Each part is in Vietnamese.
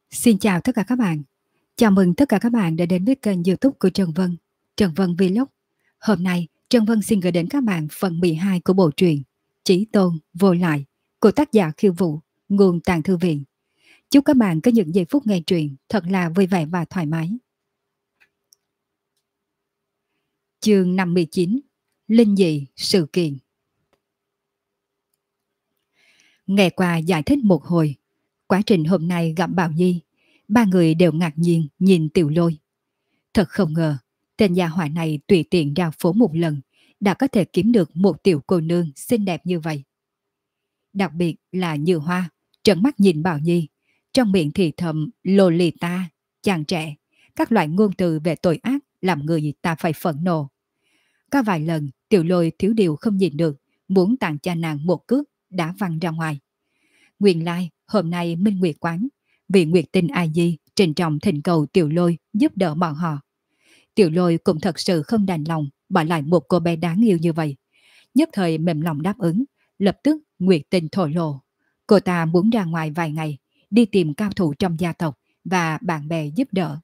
Xin chào tất cả các bạn. Chào mừng tất cả các bạn đã đến với kênh YouTube của Trần Vân, Trần Vân Vlog. Hôm nay, Trần Vân xin gửi đến các bạn phần 12 của bộ truyện Chí Tôn Vô Lại của tác giả Khiêu Vũ, nguồn Tàng Thư Viện. Chúc các bạn có những giây phút nghe truyện thật là vui vẻ và thoải mái. Chương 59: Linh dị sự kiện. Nghe qua giải thích một hồi, quá trình hôm nay gặp Bảo Nhi, ba người đều ngạc nhiên nhìn Tiểu Lôi. Thật không ngờ, tên gia hỏa này tùy tiện ra phố một lần đã có thể kiếm được một tiểu cô nương xinh đẹp như vậy. Đặc biệt là Như Hoa, trợn mắt nhìn Bảo Nhi, trong miệng thì thầm Lolita, chàng trẻ, các loại ngôn từ về tội ác làm người ta phải phẫn nộ. Có vài lần, Tiểu Lôi thiếu điều không nhìn được, muốn tặng cho nàng một cước, đã văng ra ngoài. Nguyên lai, hôm nay Minh Nguyệt quán, vị Nguyệt Tinh A Di trình trọng thỉnh cầu Tiểu Lôi giúp đỡ bọn họ. Tiểu Lôi cũng thật sự không đành lòng bỏ lại một cô bé đáng yêu như vậy. Nhất thời mềm lòng đáp ứng, lập tức Nguyệt Tinh thổ lộ. Cô ta muốn ra ngoài vài ngày, đi tìm cao thủ trong gia tộc và bạn bè giúp đỡ.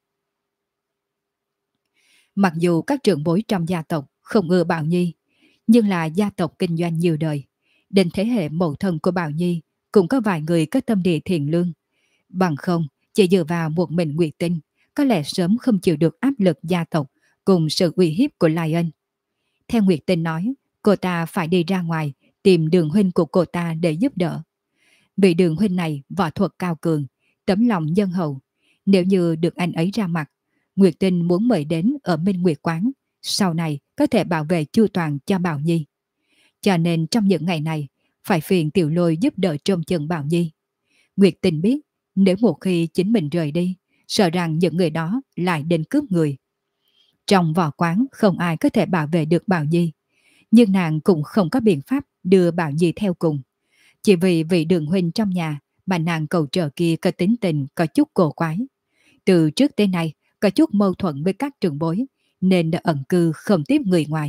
Mặc dù các trưởng bối trong gia tộc không ưa Bảo Nhi, nhưng là gia tộc kinh doanh nhiều đời. Đến thế hệ mẫu thân của Bảo Nhi cũng có vài người có tâm địa thiện lương. Bằng không, chỉ dựa vào một mình Nguyệt Tinh, có lẽ sớm không chịu được áp lực gia tộc cùng sự uy hiếp của Lion. Theo Nguyệt Tinh nói, cô ta phải đi ra ngoài tìm đường huynh của cô ta để giúp đỡ. Vị đường huynh này võ thuật cao cường, tấm lòng nhân hậu. Nếu như được anh ấy ra mặt, Nguyệt Tinh muốn mời đến ở Minh Nguyệt quán, sau này có thể bảo vệ chu toàn cho Bảo Nhi. Cho nên trong những ngày này, phải phiền Tiểu Lôi giúp đỡ trông chừng Bảo Nhi. Nguyệt Tinh biết, nếu một khi chính mình rời đi, sợ rằng những người đó lại đến cướp người. Trong võ quán không ai có thể bảo vệ được Bảo Nhi, nhưng nàng cũng không có biện pháp đưa Bảo Nhi theo cùng. Chỉ vì vị đường huynh trong nhà mà nàng cầu trợ kia có tính tình có chút cổ quái. Từ trước tới nay có chút mâu thuẫn với các trưởng bối, nên đã ẩn cư không tiếp người ngoài.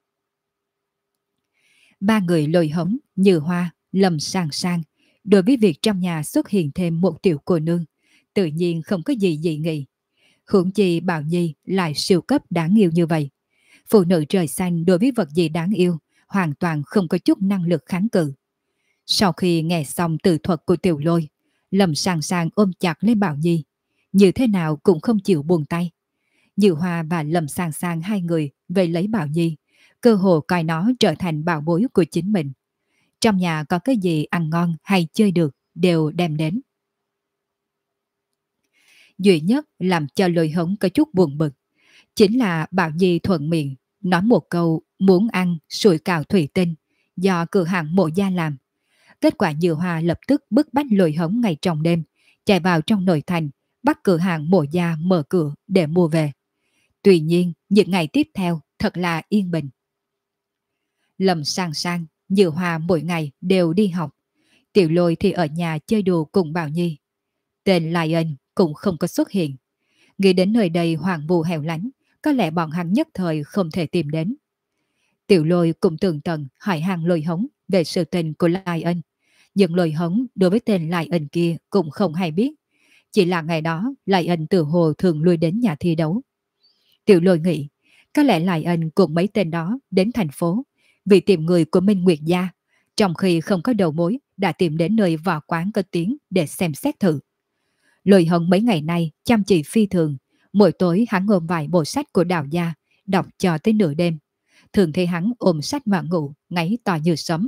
Ba người Lôi Hống, Như Hoa, Lâm Sang Sang, đối với việc trong nhà xuất hiện thêm một tiểu cô nương, tự nhiên không có gì dị nghị. Huống chi Bảo Nhi lại siêu cấp đáng yêu như vậy. Phụ nữ trời xanh đối với vật gì đáng yêu, hoàn toàn không có chút năng lực kháng cự. Sau khi nghe xong từ thuật của Tiểu Lôi, Lâm Sang Sang ôm chặt lấy Bảo Nhi, như thế nào cũng không chịu buông tay. Như Hoa và Lâm Sang Sang hai người về lấy Bảo Nhi, cơ hồ coi nó trở thành bảo bối của chính mình. Trong nhà có cái gì ăn ngon hay chơi được đều đem đến. Duy nhất làm cho Lôi Hống có chút buồn bực chính là Bảo Nhi thuận miệng nói một câu muốn ăn sủi cảo thủy tinh do cửa hàng Mộ Gia làm. Kết quả Như Hoa lập tức bức bách Lôi Hống ngày trong đêm, chạy vào trong nội thành, bắt cửa hàng Mộ Gia mở cửa để mua về. Tuy nhiên, những ngày tiếp theo thật là yên bình. Lâm Sang Sang, Như Hoa mỗi ngày đều đi học. Tiểu Lôi thì ở nhà chơi đùa cùng Bảo Nhi. Tên Lion cũng không có xuất hiện. Nghĩ đến nơi đây hoang vu hẻo lánh, có lẽ bọn hắn nhất thời không thể tìm đến. Tiểu Lôi cũng tường tận hỏi hàng Lôi Hống về sự tình của Lion. Nhưng Lôi Hống đối với tên Lion kia cũng không hay biết. Chỉ là ngày đó Lion từ hồ thường lui đến nhà thi đấu. Tiểu Lôi nghĩ, có lẽ Lion cùng mấy tên đó đến thành phố vì tìm người của Minh Nguyệt gia, trong khi không có đầu mối đã tìm đến nơi võ quán có tiếng để xem xét thử. Lôi Hống mấy ngày nay chăm chỉ phi thường, mỗi tối hắn ôm vài bộ sách của Đào gia, đọc cho tới nửa đêm. Thường thấy hắn ôm sách mà ngủ, ngáy to như sấm.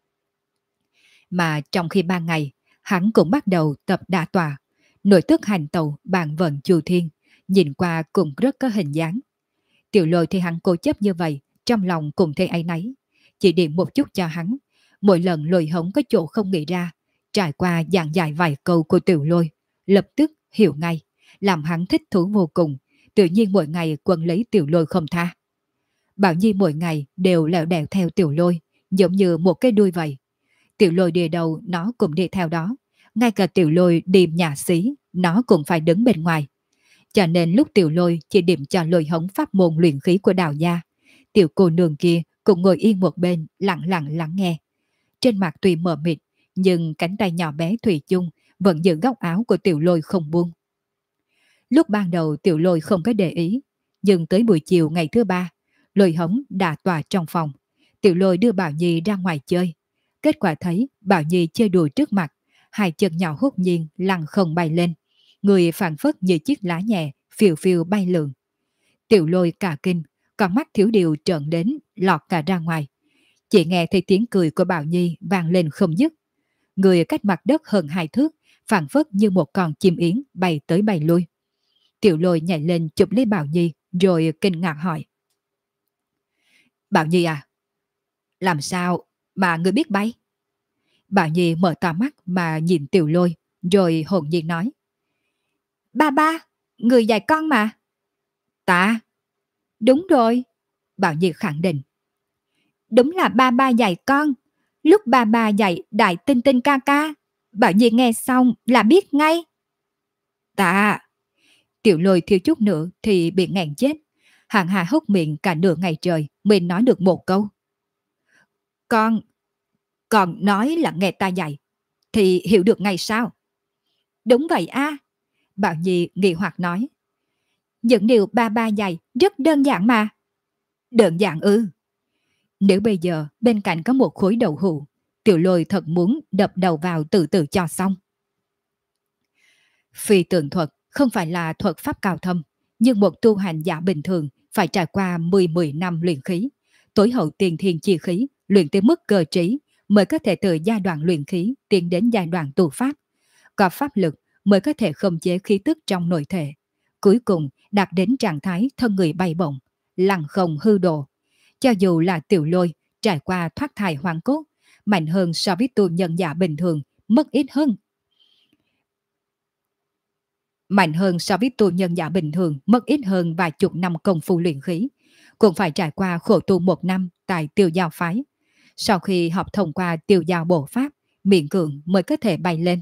Mà trong khi ban ngày, hắn cũng bắt đầu tập đả tọa, nội tức hành tẩu bàn vận chu thiên, nhìn qua cũng rất có hình dáng. Tiểu Lôi thì hắn cố chấp như vậy, trong lòng cũng thấy áy náy. Chỉ điện một chút cho hắn, mỗi lần Lôi Hống có chỗ không nghĩ ra, trải qua giảng giải vài câu của Tiểu Lôi, lập tức hiểu ngay, làm hắn thích thú vô cùng, tự nhiên mỗi ngày quấn lấy Tiểu Lôi không tha. Bảo Nhi mỗi ngày đều lẹo đẹo theo Tiểu Lôi, giống như một cái đuôi vậy. Tiểu Lôi đi đâu nó cũng đi theo đó, ngay cả Tiểu Lôi đi nhà xí, nó cũng phải đứng bên ngoài. Cho nên lúc Tiểu Lôi chỉ điểm cho Lôi Hống pháp môn luyện khí của Đào gia, tiểu cô nương kia cũng ngồi yên một bên lặng lặng lắng nghe. Trên mặt tuy mờ mịt, nhưng cánh tay nhỏ bé thủy chung vẫn giữ góc áo của Tiểu Lôi không buông. Lúc ban đầu Tiểu Lôi không có để ý, nhưng tới buổi chiều ngày thứ ba, Lôi Hống đã tỏa trong phòng. Tiểu Lôi đưa Bảo Nhi ra ngoài chơi. Kết quả thấy Bảo Nhi chơi đùa trước mặt, hai chân nhỏ hốt nhiên lăn không bay lên. Người phảng phất như chiếc lá nhẹ, phiêu phiêu bay lượn. Tiểu Lôi cả kinh, con mắt thiếu điều trợn đến, lọt cả ra ngoài. Chỉ nghe thấy tiếng cười của Bảo Nhi vang lên không dứt. Người cách mặt đất hơn 2 thước, phảng phất như một con chim yến bay tới bay lui. Tiểu Lôi nhảy lên chụp lấy Bảo Nhi, rồi kinh ngạc hỏi. Bảo Nhi à, làm sao mà ngươi biết bay? Bảo Nhi mở to mắt mà nhìn Tiểu Lôi, rồi hồn nhiên nói. Ba ba, người dạy con mà. Ta? Đúng rồi, Bảo Nhi khẳng định. Đúng là ba ba dạy con. Lúc ba ba dạy Đại Tinh Tinh ca ca, Bảo Nhi nghe xong là biết ngay. Ta? Tiểu Lôi thiếu chút nữa thì bị nghẹn chết. Hàng hà hốc miệng cả nửa ngày trời mới nói được một câu. Con nói là nghe ta dạy, thì hiểu được ngay sao? Đúng vậy a, Bảo Nhi nghi hoặc nói. Những điều ba ba dạy rất đơn giản mà. Đơn giản ư? Nếu bây giờ bên cạnh có một khối đậu hũ, Tiểu Lôi thật muốn đập đầu vào từ từ cho xong. Phi tượng thuật không phải là thuật pháp cao thâm, nhưng một tu hành giả bình thường phải trải qua 10 năm luyện khí, tối hậu tiền thiên chi khí, luyện tới mức cơ trí mới có thể từ giai đoạn luyện khí tiến đến giai đoạn tu pháp. Có pháp lực mới có thể khống chế khí tức trong nội thể. Cuối cùng đạt đến trạng thái thân người bay bổng, lăng không hư độ. Cho dù là Tiểu Lôi trải qua thoát thai hoàn cốt, mạnh hơn so với tu nhân giả bình thường, mất ít hơn. Mạnh hơn so với tu nhân giả bình thường mất ít hơn vài chục năm công phu luyện khí, cũng phải trải qua khổ tu 1 năm tại Tiêu Giao phái. Sau khi học thông qua Tiêu Giao bộ pháp, miễn cưỡng mới có thể bay lên.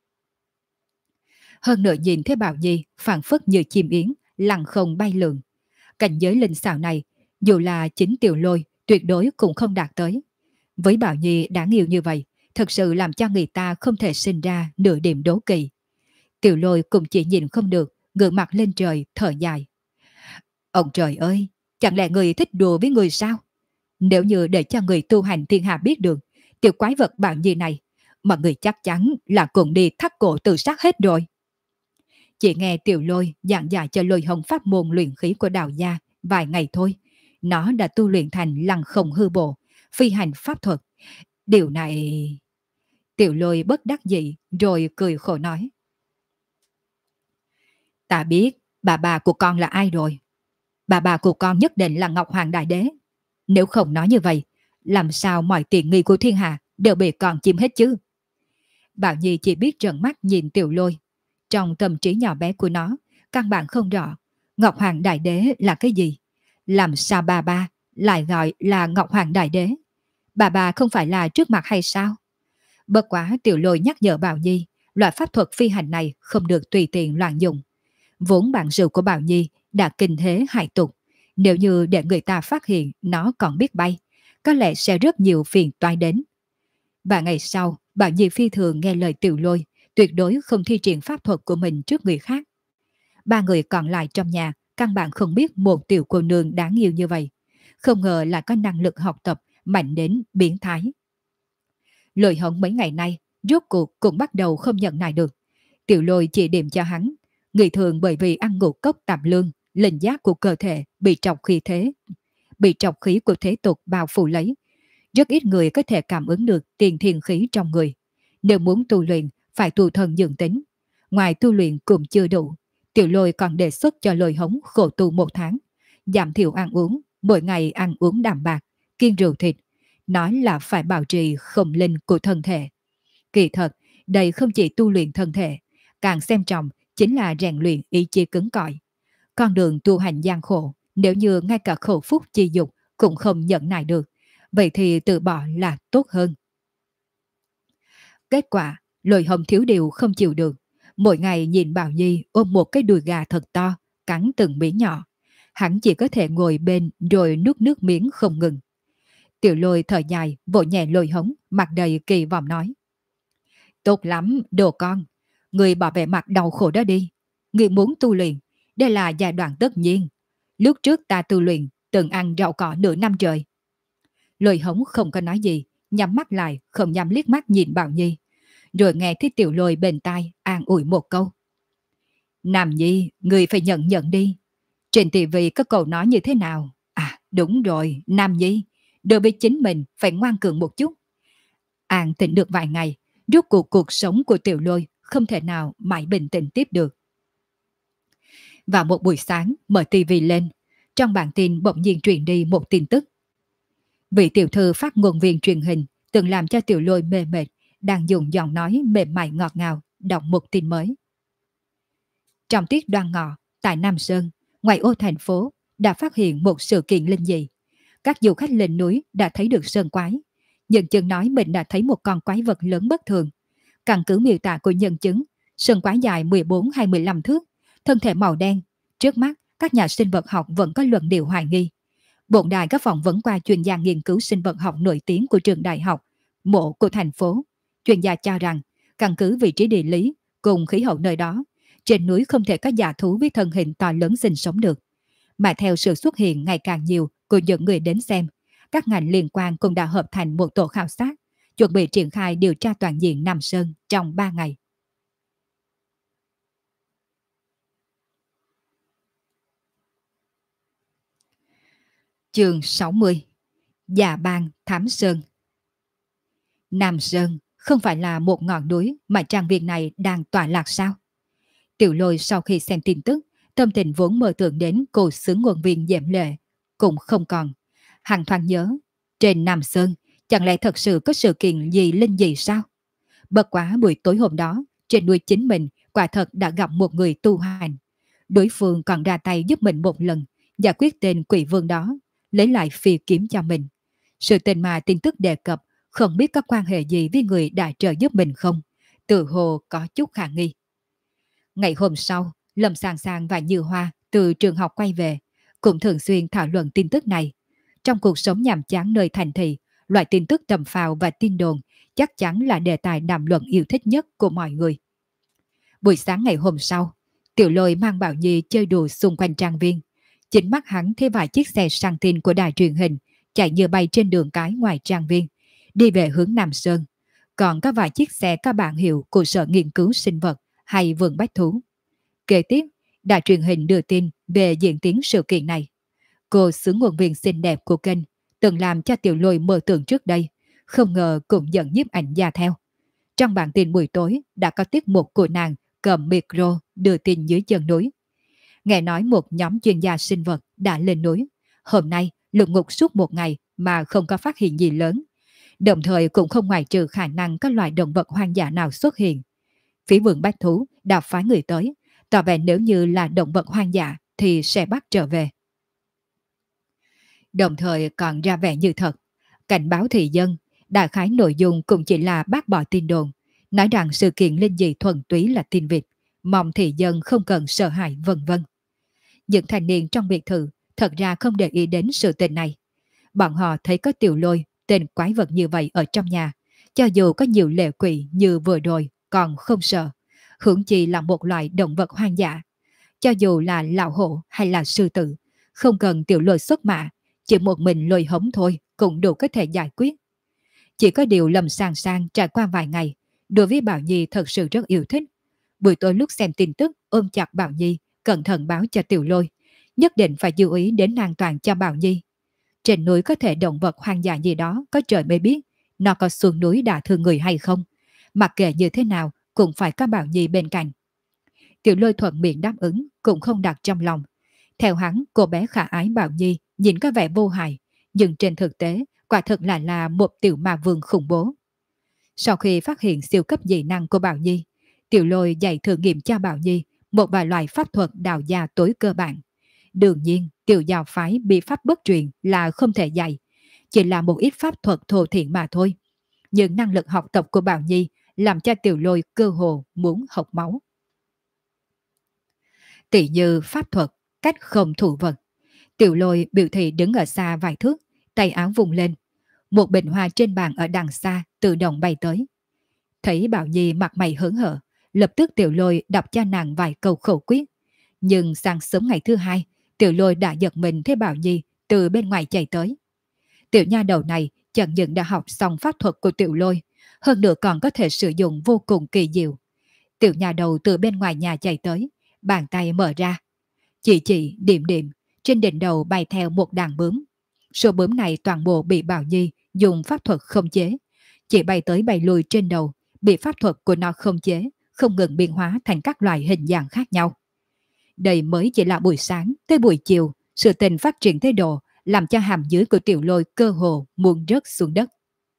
Hơn nữa nhìn thấy Bảo Nhi phảng phất như chim yến, lặng không bay lượn. Cảnh giới linh xảo này, dù là chính Tiểu Lôi tuyệt đối cũng không đạt tới. Với Bảo Nhi đáng yêu như vậy, thật sự làm cho người ta không thể sinh ra nửa điểm đố kỵ. Tiểu Lôi cũng chỉ nhìn không được, ngửa mặt lên trời thở dài. Ông trời ơi, chẳng lẽ người thích đùa với người sao? Nếu như để cho người tu hành thiên hạ biết được tiểu quái vật Bảo Nhi này, mọi người chắc chắn là cùng đi thắt cổ tự sát hết rồi. Chỉ nghe Tiểu Lôi giảng giải cho Lôi Hồng pháp môn luyện khí của Đạo gia vài ngày thôi, nó đã tu luyện thành lăng không hư bộ, phi hành pháp thuật. Điều này... Tiểu Lôi bất đắc dĩ rồi cười khổ nói. Ta biết bà của con là ai rồi. Bà của con nhất định là Ngọc Hoàng Đại Đế. Nếu không nói như vậy, làm sao mọi tiện nghi của thiên hạ đều bị con chiếm hết chứ? Bảo Nhi chỉ biết trợn mắt nhìn Tiểu Lôi. Trong tâm trí nhỏ bé của nó, căn bản không rõ Ngọc Hoàng Đại Đế là cái gì. Làm sao bà lại gọi là Ngọc Hoàng Đại Đế? Bà không phải là trước mặt hay sao? Bất quá Tiểu Lôi nhắc nhở Bảo Nhi, loại pháp thuật phi hành này không được tùy tiện loạn dùng. Vốn bản sự của Bảo Nhi đã kinh thế hại tục. Nếu như để người ta phát hiện nó còn biết bay, có lẽ sẽ rất nhiều phiền toái đến. Và ngày sau, Bảo Nhi phi thường nghe lời Tiểu Lôi, tuyệt đối không thi triển pháp thuật của mình trước người khác. 3 người còn lại trong nhà căn bản không biết một tiểu cô nương đáng yêu như vậy. Không ngờ là có năng lực học tập mạnh đến biến thái. Lôi Hồng mấy ngày nay rốt cuộc cũng bắt đầu không nhận nại được. Tiểu Lôi chỉ điểm cho hắn. Người thường bởi vì ăn ngũ cốc tạp lương, linh giác của cơ thể bị trọc khí của thế tục bao phủ lấy. Rất ít người có thể cảm ứng được tiền thiên khí trong người. Nếu muốn tu luyện, phải tu thân dưỡng tính. Ngoài tu luyện cũng chưa đủ, Tiểu Lôi còn đề xuất cho Lôi Hống khổ tu 1 tháng, giảm thiểu ăn uống, mỗi ngày ăn uống đạm bạc, kiêng rượu thịt. Nói là phải bảo trì không linh của thân thể. Kỳ thật, đây không chỉ tu luyện thân thể, càng xem trọng chính là rèn luyện ý chí cứng cỏi. Con đường tu hành gian khổ, nếu như ngay cả khẩu phúc chi dục cũng không nhận nại được, vậy thì từ bỏ là tốt hơn. Kết quả, Lôi Hồng thiếu điều không chịu được. Mỗi ngày nhìn Bảo Nhi ôm một cái đùi gà thật to, cắn từng miếng nhỏ. Hắn chỉ có thể ngồi bên rồi nuốt nước miếng không ngừng. Tiểu Lôi thở dài, vỗ nhẹ Lôi Hồng, mặt đầy kỳ vọng nói. Tốt lắm, đồ con. Người bỏ vẻ mặt đau khổ đó đi. Người muốn tu luyện, đây là giai đoạn tất nhiên. Lúc trước ta tu luyện, từng ăn rau cỏ nửa năm trời. Lôi Hống không có nói gì, nhắm mắt lại, không nhắm liếc mắt nhìn Bảo Nhi. Rồi nghe thấy Tiểu Lôi bên tai an ủi một câu. Nam Nhi, người phải nhận nhận đi. Trên tivi có câu nói như thế nào? À, đúng rồi, Nam Nhi, đối với chính mình phải ngoan cường một chút. An tĩnh được vài ngày, rốt cuộc sống của Tiểu Lôi không thể nào mãi bình tĩnh tiếp được. Vào một buổi sáng, mở tivi lên, trong bản tin bỗng nhiên truyền đi một tin tức. Vị tiểu thư phát ngôn viên truyền hình từng làm cho Tiểu Lôi mê mệt, đang dùng giọng nói mềm mại ngọt ngào đọc một tin mới. Trong tiết Đoan Ngọ, tại Nam Sơn, ngoài ô thành phố, đã phát hiện một sự kiện linh dị. Các du khách lên núi đã thấy được sơn quái. Nhân chứng nói mình đã thấy một con quái vật lớn bất thường. Căn cứ miêu tả của nhân chứng, sơn quái dài 14 hay 15 thước, thân thể màu đen. Trước mắt, các nhà sinh vật học vẫn có luận điệu hoài nghi. Bộn đài có phỏng vấn qua chuyên gia nghiên cứu sinh vật học nổi tiếng của trường đại học, mộ của thành phố. Chuyên gia cho rằng, căn cứ vị trí địa lý cùng khí hậu nơi đó, trên núi không thể có dã thú với thân hình to lớn sinh sống được. Mà theo sự xuất hiện ngày càng nhiều của những người đến xem, các ngành liên quan cũng đã hợp thành một tổ khảo sát, chuẩn bị triển khai điều tra toàn diện Nam Sơn trong 3 ngày. Chương 60. Dạ Bang Thám Sơn. Nam Sơn không phải là một ngọn núi mà trang viên này đang tọa lạc sao? Tiểu Lôi sau khi xem tin tức, tâm tình vốn mơ tưởng đến cô xứ ngôn viên Diệm Lệ cũng không còn. Hằng thoáng nhớ, trên Nam Sơn chẳng lẽ thật sự có sự kiện gì linh dị sao? Bất quá buổi tối hôm đó, trên núi chính mình quả thật đã gặp một người tu hành. Đối phương còn ra tay giúp mình một lần, giải quyết tên quỷ vương đó, lấy lại phi kiếm cho mình. Sự tình mà tin tức đề cập không biết có quan hệ gì với người đã trợ giúp mình không? Tự hồ có chút khả nghi. Ngày hôm sau, Lâm Sàng Sàng và Như Hoa từ trường học quay về, cũng thường xuyên thảo luận tin tức này. Trong cuộc sống nhàm chán nơi thành thị, loại tin tức tầm phào và tin đồn chắc chắn là đề tài đàm luận yêu thích nhất của mọi người. Buổi sáng ngày hôm sau, Tiểu Lôi mang Bảo Nhi chơi đùa xung quanh trang viên. Chính mắt hắn thấy vài chiếc xe sang tin của đài truyền hình chạy như bay trên đường cái ngoài trang viên, đi về hướng Nam Sơn. Còn có vài chiếc xe có bảng hiệu của Sở Nghiên cứu Sinh vật hay Vườn Bách Thú. Kế tiếp, đài truyền hình đưa tin về diễn tiến sự kiện này. Cô xứ nguồn viên xinh đẹp của kênh từng làm cho Tiểu Lôi mơ tưởng trước đây, không ngờ cũng dẫn nhiếp ảnh gia theo. Trong bản tin buổi tối đã có tiết mục của nàng cầm micro đưa tin dưới chân núi. Nghe nói một nhóm chuyên gia sinh vật đã lên núi. Hôm nay lục ngục suốt một ngày mà không có phát hiện gì lớn. Đồng thời cũng không ngoại trừ khả năng có loài động vật hoang dã nào xuất hiện. Phía Vườn Bách Thú đã phái người tới, tỏ vẻ nếu như là động vật hoang dã thì sẽ bắt trở về. Đồng thời còn ra vẻ như thật, cảnh báo thị dân, đại khái nội dung cũng chỉ là bác bỏ tin đồn, nói rằng sự kiện linh dị thuần túy là tin vịt, mong thị dân không cần sợ hãi vân vân. Những thanh niên trong biệt thự thật ra không để ý đến sự tình này. Bọn họ thấy có Tiểu Lôi, tên quái vật như vậy ở trong nhà, cho dù có nhiều lệ quỷ như vừa rồi còn không sợ, huống chi là một loại động vật hoang dã. Cho dù là lão hổ hay là sư tử, không cần Tiểu Lôi xuất mã, chỉ một mình Lôi Hống thôi cũng đủ có thể giải quyết. Chỉ có điều Lâm Sàng Sàng trải qua vài ngày, đối với Bảo Nhi thật sự rất yêu thích. Buổi tối lúc xem tin tức ôm chặt Bảo Nhi, cẩn thận báo cho Tiểu Lôi, nhất định phải chú ý đến an toàn cho Bảo Nhi. Trên núi có thể động vật hoang dã gì đó, có trời mới biết, nó có xuống núi đả thương người hay không. Mặc kệ như thế nào, cũng phải có Bảo Nhi bên cạnh. Tiểu Lôi thuận miệng đáp ứng, cũng không đặt trong lòng. Theo hắn, cô bé khả ái Bảo Nhi nhìn có vẻ vô hại, nhưng trên thực tế, quả thực là một tiểu ma vương khủng bố. Sau khi phát hiện siêu cấp dị năng của Bảo Nhi, Tiểu Lôi dạy thử nghiệm cho Bảo Nhi một vài loại pháp thuật đạo gia tối cơ bản. Đương nhiên, Tiểu giáo phái bị pháp bất truyền là không thể dạy, chỉ là một ít pháp thuật thô thiện mà thôi. Nhưng năng lực học tập của Bảo Nhi làm cho Tiểu Lôi cơ hồ muốn học máu. Tỷ như pháp thuật, cách không thủ vật. Tiểu Lôi biểu thị đứng ở xa vài thước, tay áo vùng lên. Một bình hoa trên bàn ở đằng xa tự động bay tới. Thấy Bảo Nhi mặt mày hớn hở, Lập tức Tiểu Lôi đọc cho nàng vài câu khẩu quyết. Nhưng sáng sớm ngày thứ hai, Tiểu Lôi đã giật mình thấy Bảo Nhi từ bên ngoài chạy tới. Tiểu nha đầu này chẳng những đã học xong pháp thuật của Tiểu Lôi, hơn nữa còn có thể sử dụng vô cùng kỳ diệu. Tiểu nha đầu từ bên ngoài nhà chạy tới, bàn tay mở ra. Chỉ điểm điểm, trên đỉnh đầu bay theo một đàn bướm. Số bướm này toàn bộ bị Bảo Nhi dùng pháp thuật khống chế. Chỉ bay tới bay lui trên đầu, bị pháp thuật của nó khống chế, không ngừng biến hóa thành các loại hình dạng khác nhau. Đây mới chỉ là buổi sáng, tới buổi chiều, sự tình phát triển tới độ làm cho hàm dưới của Tiểu Lôi cơ hồ muốn rớt xuống đất.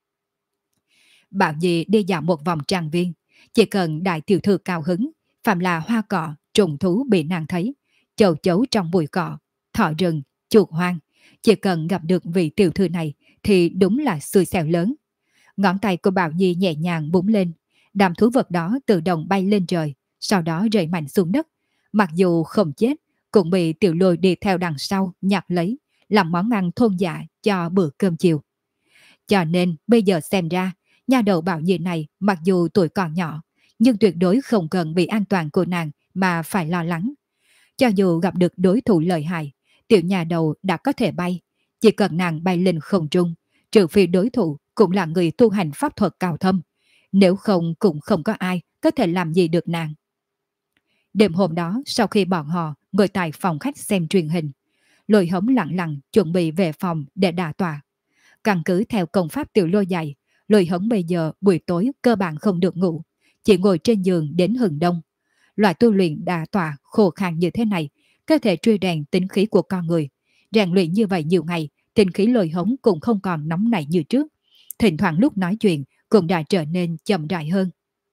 Bảo Nhi đi dạo một vòng trang viên, chỉ cần đại tiểu thư cao hứng, phạm là hoa cỏ, trùng thú bị nàng thấy, chầu chấu trong bụi cỏ, thỏ rừng, chuột hoang, chỉ cần gặp được vị tiểu thư này thì đúng là xui xẻo lớn. Ngón tay của Bảo Nhi nhẹ nhàng búng lên, đám thú vật đó tự động bay lên trời, sau đó rơi mạnh xuống đất. Mặc dù không chết, cũng bị Tiểu Lôi đi theo đằng sau nhặt lấy, làm món ăn thôn dạ cho bữa cơm chiều. Cho nên bây giờ xem ra, nha đầu Bảo Nhi này mặc dù tuổi còn nhỏ, nhưng tuyệt đối không cần vì an toàn của nàng mà phải lo lắng. Cho dù gặp được đối thủ lợi hại, tiểu nhà đầu đã có thể bay, chỉ cần nàng bay lên không trung, trừ phi đối thủ cũng là người tu hành pháp thuật cao thâm, nếu không cũng không có ai có thể làm gì được nàng. Đêm hôm đó, sau khi bọn họ ngồi tại phòng khách xem truyền hình, Lôi Hống lặng lặng chuẩn bị về phòng để đả tọa. Căn cứ theo công pháp Tiểu Lôi dạy, Lôi Hống bây giờ buổi tối cơ bản không được ngủ, chỉ ngồi trên giường đến hừng đông. Loại tu luyện đả tọa khô khan như thế này có thể truy rèn tính khí của con người. Rèn luyện như vậy nhiều ngày, tính khí Lôi Hống cũng không còn nóng nảy như trước. Thỉnh thoảng lúc nói chuyện cũng đã trở nên chậm rãi hơn.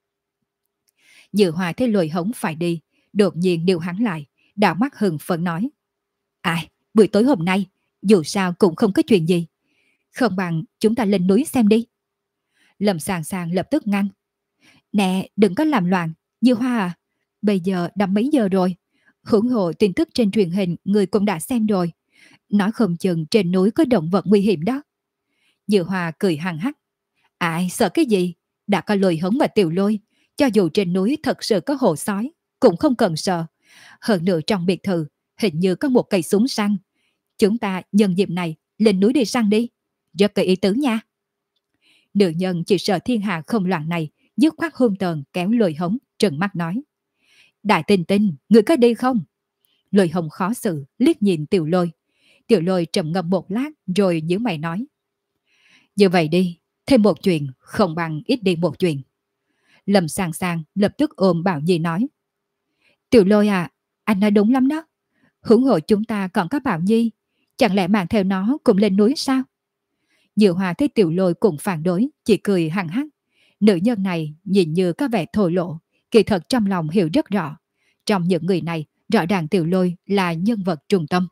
Như Hòa thấy Lôi Hống phải đi, đột nhiên điều hắn lại, đảo mắt hừng phấn nói: Ai, buổi tối hôm nay, dù sao cũng không có chuyện gì. Không bằng chúng ta lên núi xem đi. Lâm Sàng Sàng lập tức ngăn: Nè, đừng có làm loạn, Như Hoa à, bây giờ đã mấy giờ rồi? Hưởng hộ tin tức trên truyền hình người cũng đã xem rồi. Nói không chừng trên núi có động vật nguy hiểm đó. Như Hoa cười hằng hắc: Ai sợ cái gì? Đã có Lôi Hống và Tiểu Lôi, cho dù trên núi thật sự có hồ sói, cũng không cần sợ. Hơn nữa trong biệt thự, hình như có một cây súng săn. Chúng ta nhân dịp này lên núi đi săn đi. Rất có ý tứ nha. Nữ nhân chỉ sợ thiên hạ không loạn này, dứt khoát hung tợn kéo Lôi Hống trừng mắt nói: Đại Tinh Tinh, người có đi không? Lôi Hống khó xử liếc nhìn Tiểu Lôi. Tiểu Lôi trầm ngâm một lát rồi nhíu mày nói: Như vậy đi, thêm một chuyện không bằng ít đi một chuyện. Lâm Sàng Sàng lập tức ôm Bảo Nhi nói: Tiểu Lôi à, anh nói đúng lắm đó. Huống hộ chúng ta còn có Bảo Nhi, chẳng lẽ mang theo nó cùng lên núi sao? Diệu Hòa thấy Tiểu Lôi cũng phản đối, chỉ cười hằng hắc. Nữ nhân này nhìn như có vẻ thổ lộ, kỳ thật trong lòng hiểu rất rõ. Trong những người này, rõ ràng Tiểu Lôi là nhân vật trung tâm.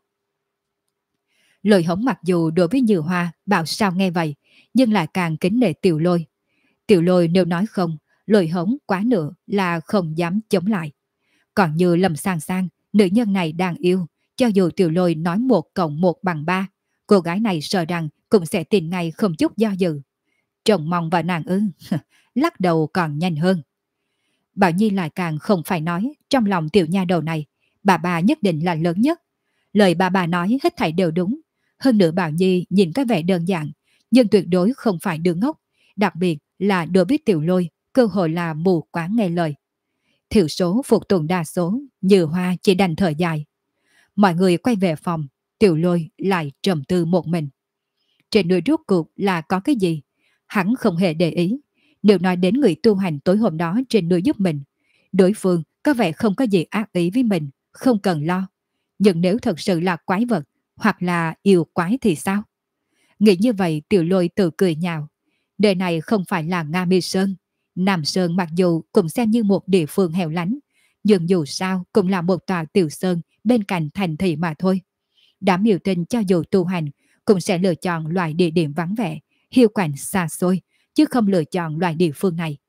Lôi Hống mặc dù đối với Diệu Hòa bảo sao nghe vậy, nhưng lại càng kính nể Tiểu Lôi. Tiểu Lôi nếu nói không, Lôi Hống quá nữa là không dám chống lại. Còn như Lâm Sang Sang, nữ nhân này đang yêu, cho dù Tiểu Lôi nói 1+1=3, cô gái này sợ rằng cũng sẽ tin ngay không chút do dự. Trông mong vào nàng ư, lắc đầu còn nhanh hơn. Bảo Nhi lại càng không phải nói, trong lòng tiểu nha đầu này, bà nhất định là lớn nhất. Lời bà nói hết thảy đều đúng. Hơn nữa Bảo Nhi nhìn có vẻ đơn giản, nhưng tuyệt đối không phải đứa ngốc. Đặc biệt là đối với Tiểu Lôi, cơ hội là mù quáng nghe lời. Thiểu số phục tùng đa số, Như Hoa chỉ đành thở dài. Mọi người quay về phòng, Tiểu Lôi lại trầm tư một mình. Trên núi rốt cuộc là có cái gì? Hắn không hề để ý. Nếu nói đến người tu hành tối hôm đó trên núi giúp mình, đối phương có vẻ không có gì ác ý với mình, không cần lo. Nhưng nếu thật sự là quái vật hoặc là yêu quái thì sao? Nghĩ như vậy Tiểu Lôi tự cười nhạo. Đời này không phải là Nga Mi Sơn. Nam Sơn mặc dù cũng xem như một địa phương hẻo lánh, nhưng dù sao cũng là một tòa tiểu sơn bên cạnh thành thị mà thôi. Đám yêu tinh cho dù tu hành cũng sẽ lựa chọn loại địa điểm vắng vẻ, hiu quạnh xa xôi, chứ không lựa chọn loại địa phương này.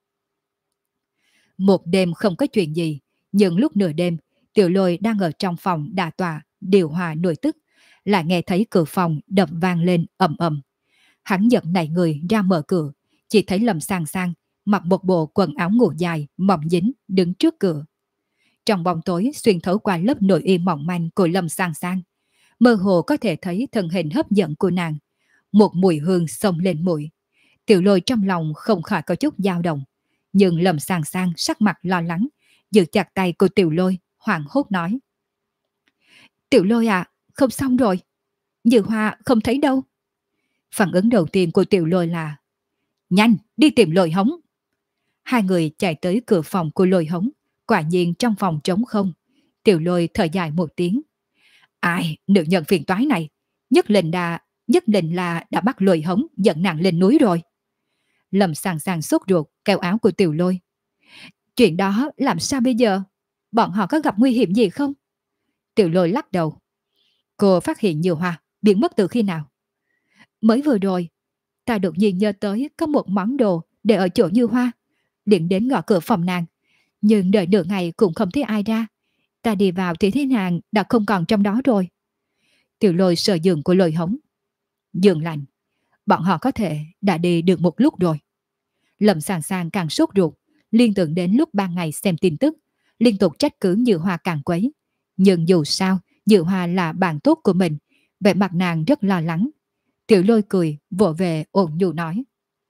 Một đêm không có chuyện gì, nhưng lúc nửa đêm, Tiểu Lôi đang ở trong phòng đả tọa, điều hòa nội tức, lại nghe thấy cửa phòng đập vang lên ầm ầm. Hắn giật nảy người ra mở cửa, chỉ thấy Lâm Sang Sang mặc một bộ quần áo ngủ dài, mỏng dính, đứng trước cửa. Trong bóng tối xuyên thấu qua lớp nội y mỏng manh của Lâm Sang Sang, mơ hồ có thể thấy thân hình hấp dẫn của nàng. Một mùi hương xông lên mũi. Tiểu Lôi trong lòng không khỏi có chút dao động. Nhưng Lâm Sang Sang sắc mặt lo lắng, giữ chặt tay của Tiểu Lôi, hoảng hốt nói. Tiểu Lôi à, không xong rồi. Như Hoa không thấy đâu. Phản ứng đầu tiên của Tiểu Lôi là nhanh, đi tìm Lôi Hống. Hai người chạy tới cửa phòng của Lôi Hống. Quả nhiên trong phòng trống không. Tiểu Lôi thở dài một tiếng. Ai, nữ nhân phiền toái này, nhất định là đã bắt Lôi Hống dẫn nàng lên núi rồi. Lâm Sang Sang sốt ruột kéo áo của Tiểu Lôi. Chuyện đó làm sao bây giờ? Bọn họ có gặp nguy hiểm gì không? Tiểu Lôi lắc đầu. Cô phát hiện Như Hoa biến mất từ khi nào? Mới vừa rồi, ta đột nhiên nhớ tới có một món đồ để ở chỗ Như Hoa. Điện đến gõ cửa phòng nàng, nhưng đợi nửa ngày cũng không thấy ai ra. Ta đi vào thì thấy nàng đã không còn trong đó rồi. Tiểu Lôi sờ giường của Lôi Hống. Giường lạnh, bọn họ có thể đã đi được một lúc rồi. Lâm Sang Sang càng sốt ruột, liên tưởng đến lúc ban ngày xem tin tức, liên tục trách cứ Như Hoa càng quấy. Nhưng dù sao, Như Hoa là bạn tốt của mình, vẻ mặt nàng rất lo lắng. Tiểu Lôi cười, vỗ về ôn nhu nói.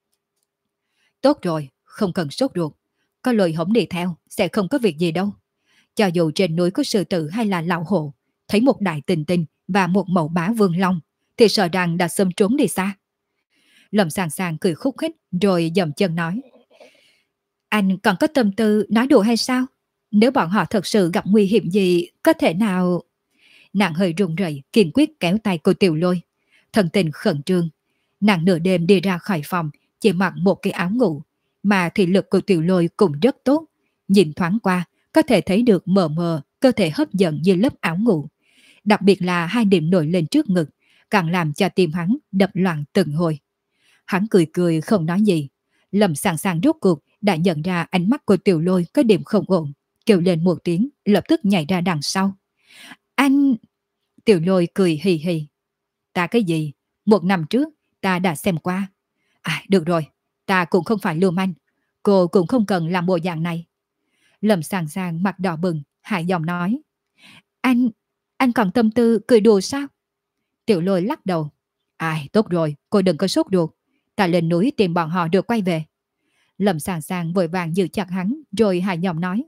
Tốt rồi, không cần sốt ruột. Có Lôi Hống đi theo, sẽ không có việc gì đâu. Cho dù trên núi có sư tử hay là lão hộ, thấy một đại tình tinh và một mẫu bá vương long, thì sợ rằng đã sớm trốn đi xa. Lâm Sang Sang cười khúc khích rồi dậm chân nói. Anh còn có tâm tư nói đùa hay sao? Nếu bọn họ thật sự gặp nguy hiểm gì, có thể nào... Nàng hơi run rẩy, kiên quyết kéo tay cô Tiểu Lôi. Thần tình khẩn trương. Nàng nửa đêm đi ra khỏi phòng, chỉ mặc một cái áo ngủ, mà thị lực của Tiểu Lôi cũng rất tốt. Nhìn thoáng qua, có thể thấy được mờ mờ cơ thể hấp dẫn dưới lớp áo ngủ. Đặc biệt là hai điểm nổi lên trước ngực, càng làm cho tim hắn đập loạn từng hồi. Hắn cười cười không nói gì. Lâm Sang Sang rốt cuộc đã nhận ra ánh mắt của Tiểu Lôi có điểm không ổn, kêu lên một tiếng, lập tức nhảy ra đằng sau. Anh... Tiểu Lôi cười hì hì. Ta cái gì? Một năm trước, ta đã xem qua. À, được rồi, ta cũng không phải lưu manh. Cô cũng không cần làm bộ dạng này. Lâm Sang Sang mặt đỏ bừng, hạ giọng nói. Anh còn tâm tư cười đùa sao? Tiểu Lôi lắc đầu. Ai, tốt rồi, cô đừng có sốt ruột. Ta lên núi tìm bọn họ được quay về. Lâm Sang Sang vội vàng giữ chặt hắn, rồi hạ giọng nói.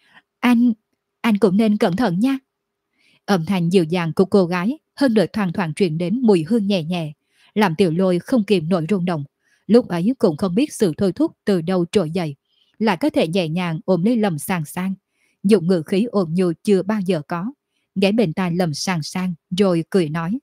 Anh cũng nên cẩn thận nha. Âm thanh dịu dàng của cô gái hơn nữa thoang thoảng truyền đến mùi hương nhẹ nhẹ, làm Tiểu Lôi không kìm nổi rung động. Lúc ấy cũng không biết sự thôi thúc từ đâu trỗi dậy, lại có thể nhẹ nhàng ôm lấy Lâm Sang Sang, dùng ngữ khí ôn nhu chưa bao giờ có, ghé bên tai Lâm Sang Sang rồi cười nói.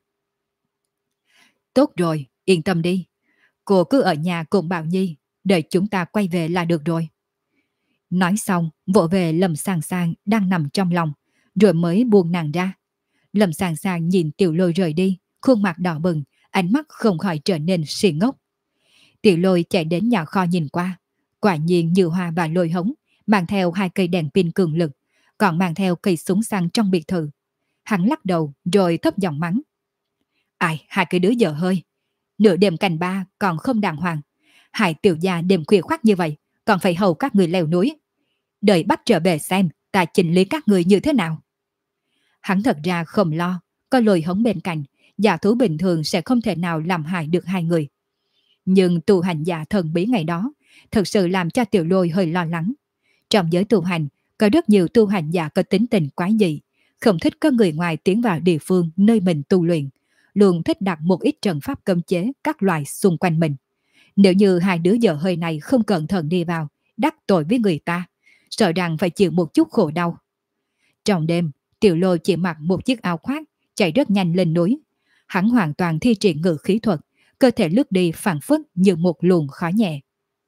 Tốt rồi, yên tâm đi. Cô cứ ở nhà cùng Bảo Nhi, đợi chúng ta quay về là được rồi. Nói xong, vỗ về Lâm Sang Sang đang nằm trong lòng, rồi mới buông nàng ra. Lâm Sang Sang nhìn Tiểu Lôi rời đi, khuôn mặt đỏ bừng, ánh mắt không khỏi trở nên si ngốc. Tiểu Lôi chạy đến nhà kho nhìn qua. Quả nhiên Như Hoa và Lôi Hống mang theo hai cây đèn pin cường lực, còn mang theo cây súng săn trong biệt thự. Hắn lắc đầu rồi thấp giọng mắng. Ai, hai cái đứa dở hơi. Nửa đêm canh ba còn không đàng hoàng. Hai tiểu gia đêm khuya khoắt như vậy, còn phải hầu các người leo núi. Đợi bắt trở về xem ta chỉnh lý các người như thế nào. Hắn thật ra không lo, có Lôi Hống bên cạnh, giả thú bình thường sẽ không thể nào làm hại được hai người. Nhưng tu hành giả thần bí ngày đó thực sự làm cho Tiểu Lôi hơi lo lắng. Trong giới tu hành, có rất nhiều tu hành giả có tính tình quái dị, không thích có người ngoài tiến vào địa phương nơi mình tu luyện, luôn thích đặt một ít trận pháp cấm chế các loại xung quanh mình. Nếu như hai đứa dở hơi này không cẩn thận đi vào, đắc tội với người ta, sợ rằng phải chịu một chút khổ đau. Trong đêm, Tiểu Lôi chỉ mặc một chiếc áo khoác, chạy rất nhanh lên núi. Hắn hoàn toàn thi triển ngự khí thuật, cơ thể lướt đi phảng phất như một luồng khói nhẹ.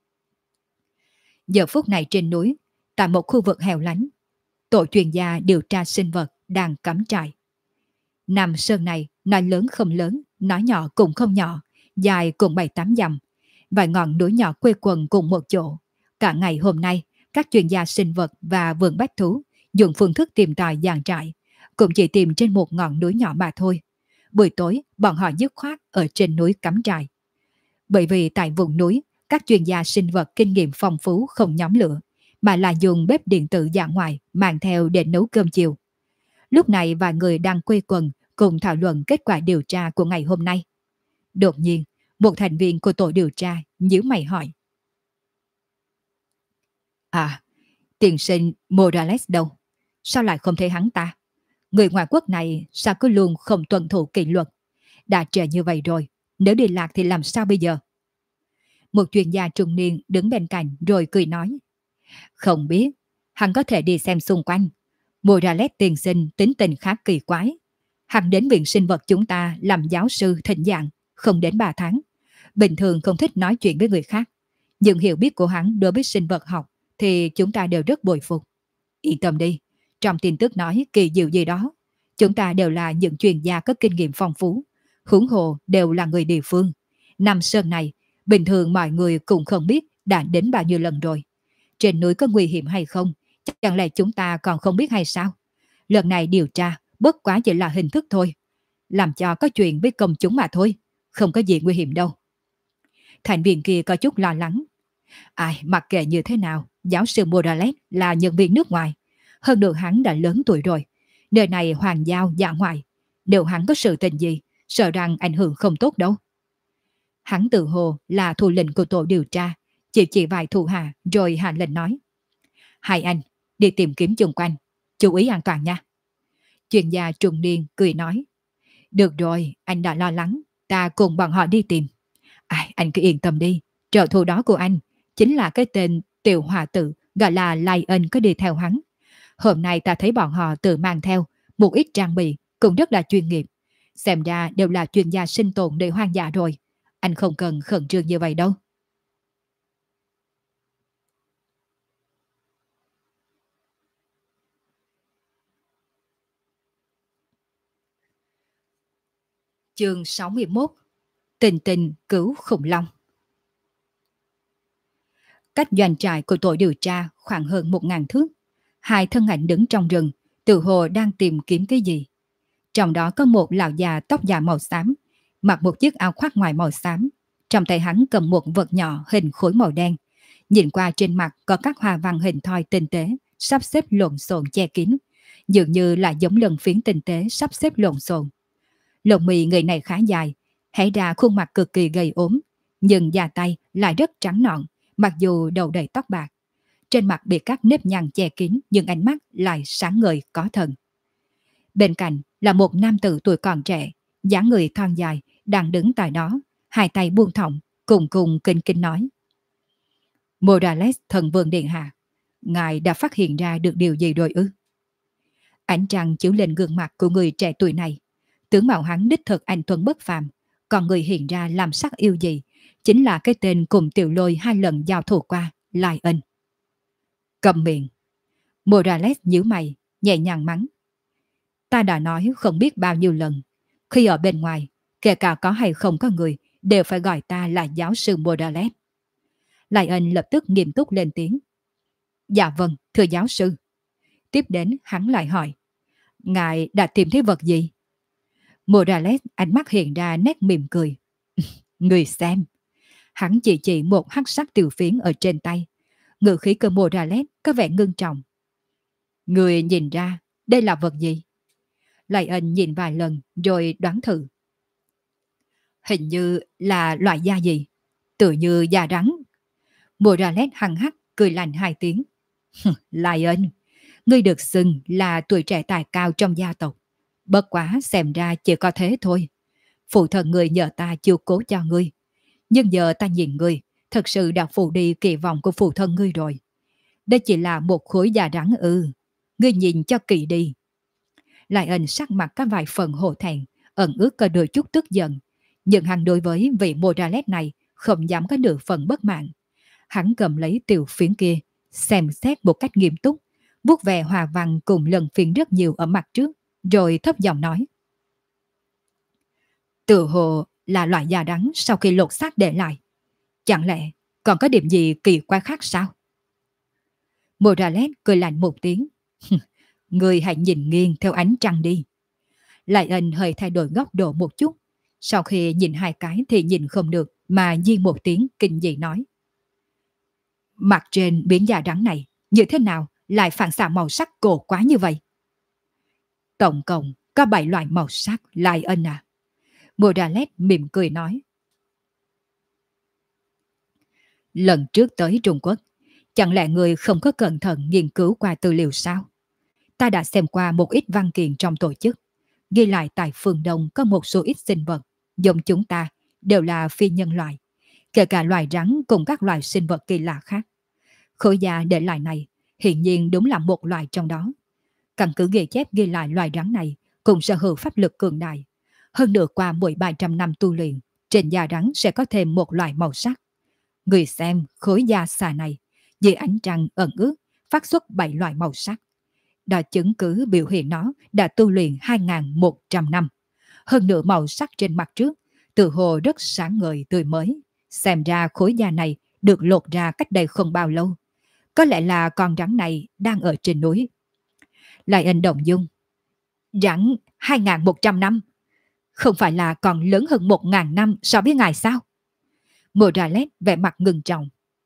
Giờ phút này trên núi, tại một khu vực hẻo lánh, tổ chuyên gia điều tra sinh vật đang cắm trại. Nam sơn này nói lớn không lớn, nói nhỏ cũng không nhỏ, dài cùng 7-8 dặm. Vài ngọn núi nhỏ quây quần cùng một chỗ. Cả ngày hôm nay, các chuyên gia sinh vật và vườn bách thú dùng phương thức tìm tòi dàn trại, cũng chỉ tìm trên một ngọn núi nhỏ mà thôi. Buổi tối, bọn họ dứt khoát ở trên núi cắm trại. Bởi vì tại vùng núi Các chuyên gia sinh vật kinh nghiệm phong phú không nhóm lửa, mà là dùng bếp điện tử dạ ngoại mang theo để nấu cơm chiều. Lúc này vài người đang quây quần cùng thảo luận kết quả điều tra của ngày hôm nay. Đột nhiên, một thành viên của tổ điều tra nhíu mày hỏi. À, tiền sinh Morales đâu? Sao lại không thấy hắn ta? Người ngoại quốc này sao cứ luôn không tuân thủ kỷ luật? Đã trễ như vậy rồi, nếu đi lạc thì làm sao bây giờ? Một chuyên gia trung niên đứng bên cạnh rồi cười nói. Không biết, hắn có thể đi xem xung quanh. Morales tiền sinh tính tình khá kỳ quái. Hắn đến viện sinh vật chúng ta làm giáo sư thịnh dạng, không đến 3 tháng. Bình thường không thích nói chuyện với người khác. Nhưng hiểu biết của hắn đối với sinh vật học thì chúng ta đều rất bội phục. Yên tâm đi, trong tin tức nói kỳ diệu gì đó, chúng ta đều là những chuyên gia có kinh nghiệm phong phú, huống hồ đều là người địa phương. Năm Sơn này, bình thường mọi người cũng không biết đã đến bao nhiêu lần rồi. Trên núi có nguy hiểm hay không, chẳng lẽ chúng ta còn không biết hay sao? Lần này điều tra, bất quá chỉ là hình thức thôi. Làm cho có chuyện với công chúng mà thôi, không có gì nguy hiểm đâu. Thành viên kia có chút lo lắng. Ai, mặc kệ như thế nào, giáo sư Morales là nhân viên nước ngoài. Hơn nữa hắn đã lớn tuổi rồi. Nơi này hoàng giao dạ ngoại. Nếu hắn có sự tình gì, sợ rằng ảnh hưởng không tốt đâu. Hắn tự hồ là thủ lĩnh của tổ điều tra, chỉ vài thủ hạ rồi hạ lệnh nói. Hai anh, đi tìm kiếm chung quanh, chú ý an toàn nha. Chuyên gia trung niên cười nói. Được rồi, anh đã lo lắng, ta cùng bọn họ đi tìm. Ai, anh cứ yên tâm đi, trợ thủ đó của anh chính là cái tên tiểu hòa tử gọi là Lion có đi theo hắn. Hôm nay ta thấy bọn họ tự mang theo một ít trang bị cũng rất là chuyên nghiệp. Xem ra đều là chuyên gia sinh tồn nơi hoang dã rồi. Anh không cần khẩn trương như vậy đâu. Chương 61. Tình tình cứu khủng long. Cách doanh trại của tổ điều tra khoảng hơn 1.000 thước. Hai thân ảnh đứng trong rừng, tự hồ đang tìm kiếm cái gì. Trong đó có một lão già tóc dài màu xám, mặc một chiếc áo khoác ngoài màu xám. Trong tay hắn cầm một vật nhỏ hình khối màu đen. Nhìn qua trên mặt có các hoa văn hình thoi tinh tế, sắp xếp lộn xộn che kín, dường như là giống lân phiến tinh tế sắp xếp lộn xộn. Lông mì người này khá dài, hãy ra khuôn mặt cực kỳ gầy ốm, nhưng da tay lại rất trắng nõn, mặc dù đầu đầy tóc bạc. Trên mặt bị các nếp nhăn che kín nhưng ánh mắt lại sáng ngời có thần. Bên cạnh là một nam tử tuổi còn trẻ, dáng người thon dài, đang đứng tại đó, hai tay buông thõng, cùng cùng kinh kinh nói. Morales thần vương điện hạ, ngài đã phát hiện ra được điều gì rồi ư? Ánh trăng chiếu lên gương mặt của người trẻ tuổi này. Tướng mạo hắn đích thực anh tuấn bất phàm, còn người hiện ra làm sắc yêu gì chính là cái tên cùng Tiểu Lôi 2 lần giao thủ qua, Lion. Cầm miệng. Morales nhíu mày, nhẹ nhàng mắng. Ta đã nói không biết bao nhiêu lần, khi ở bên ngoài, kể cả có hay không có người, đều phải gọi ta là giáo sư Morales. Lion lập tức nghiêm túc lên tiếng. Dạ vâng, thưa giáo sư. Tiếp đến hắn lại hỏi. Ngài đã tìm thấy vật gì? Morales ánh mắt hiện ra nét mỉm cười. Người xem. Hắn chỉ một hắc sắc tiểu phiến ở trên tay. Ngữ khí của Morales có vẻ ngưng trọng. Người nhìn ra đây là vật gì? Lion nhìn vài lần rồi đoán thử. Hình như là loại da gì? Tự như da rắn. Morales hằng hắc cười lạnh 2 tiếng. Lion, ngươi được xưng là tuổi trẻ tài cao trong gia tộc. Bất quá xem ra chỉ có thế thôi. Phụ thân ngươi nhờ ta chiếu cố cho ngươi. Nhưng giờ ta nhìn ngươi, thật sự đã phụ đi kỳ vọng của phụ thân ngươi rồi. Đây chỉ là một khối da rắn ư. Ngươi nhìn cho kỹ đi. Lion sắc mặt có vài phần hổ thẹn, ẩn ước có đôi chút tức giận. Nhưng hắn đối với vị Morales này không dám có nửa phần bất mãn. Hắn cầm lấy tiểu phiến kia, xem xét một cách nghiêm túc, vuốt về hòa văn cùng lần phiến rất nhiều ở mặt trước, rồi thấp giọng nói. Tự hồ là loại da rắn sau khi lột xác để lại. Chẳng lẽ còn có điểm gì kỳ quái khác sao? Morales cười lạnh một tiếng. Người hãy nhìn nghiêng theo ánh trăng đi. Lion hơi thay đổi góc độ một chút. Sau khi nhìn 2 cái thì nhìn không được mà nhiên một tiếng kinh dị nói. Mặt trên biển da rắn này như thế nào lại phản xạ màu sắc cổ quá như vậy? Tổng cộng có 7 loại màu sắc, Lai Ân à. Moralet mỉm cười nói. Lần trước tới Trung Quốc, chẳng lẽ người không có cẩn thận nghiên cứu qua tư liệu sao? Ta đã xem qua một ít văn kiện trong tổ chức, ghi lại tại phương Đông có một số ít sinh vật, giống chúng ta, đều là phi nhân loại, kể cả loài rắn cùng các loài sinh vật kỳ lạ khác. Khối da để lại này, hiện nhiên đúng là một loài trong đó. Căn cứ ghi chép ghi lại loài rắn này cũng sở hữu pháp lực cường đại. Hơn nữa qua 1300 năm tu luyện, trên da rắn sẽ có thêm một loại màu sắc. Người xem khối da xà này, dưới ánh trăng ẩn ướt, phát xuất 7 loại màu sắc. Đã chứng cứ biểu hiện nó đã tu luyện 2100 năm. Hơn nữa màu sắc trên mặt trước, tự hồ rất sáng ngời tươi mới. Xem ra khối da này được lột ra cách đây không bao lâu. Có lẽ là con rắn này đang ở trên núi. Lại anh động dung. Rắn 2100 năm? Không phải là còn lớn hơn 1000 năm so với ngài sao? Moralet vẻ mặt ngưng trọng.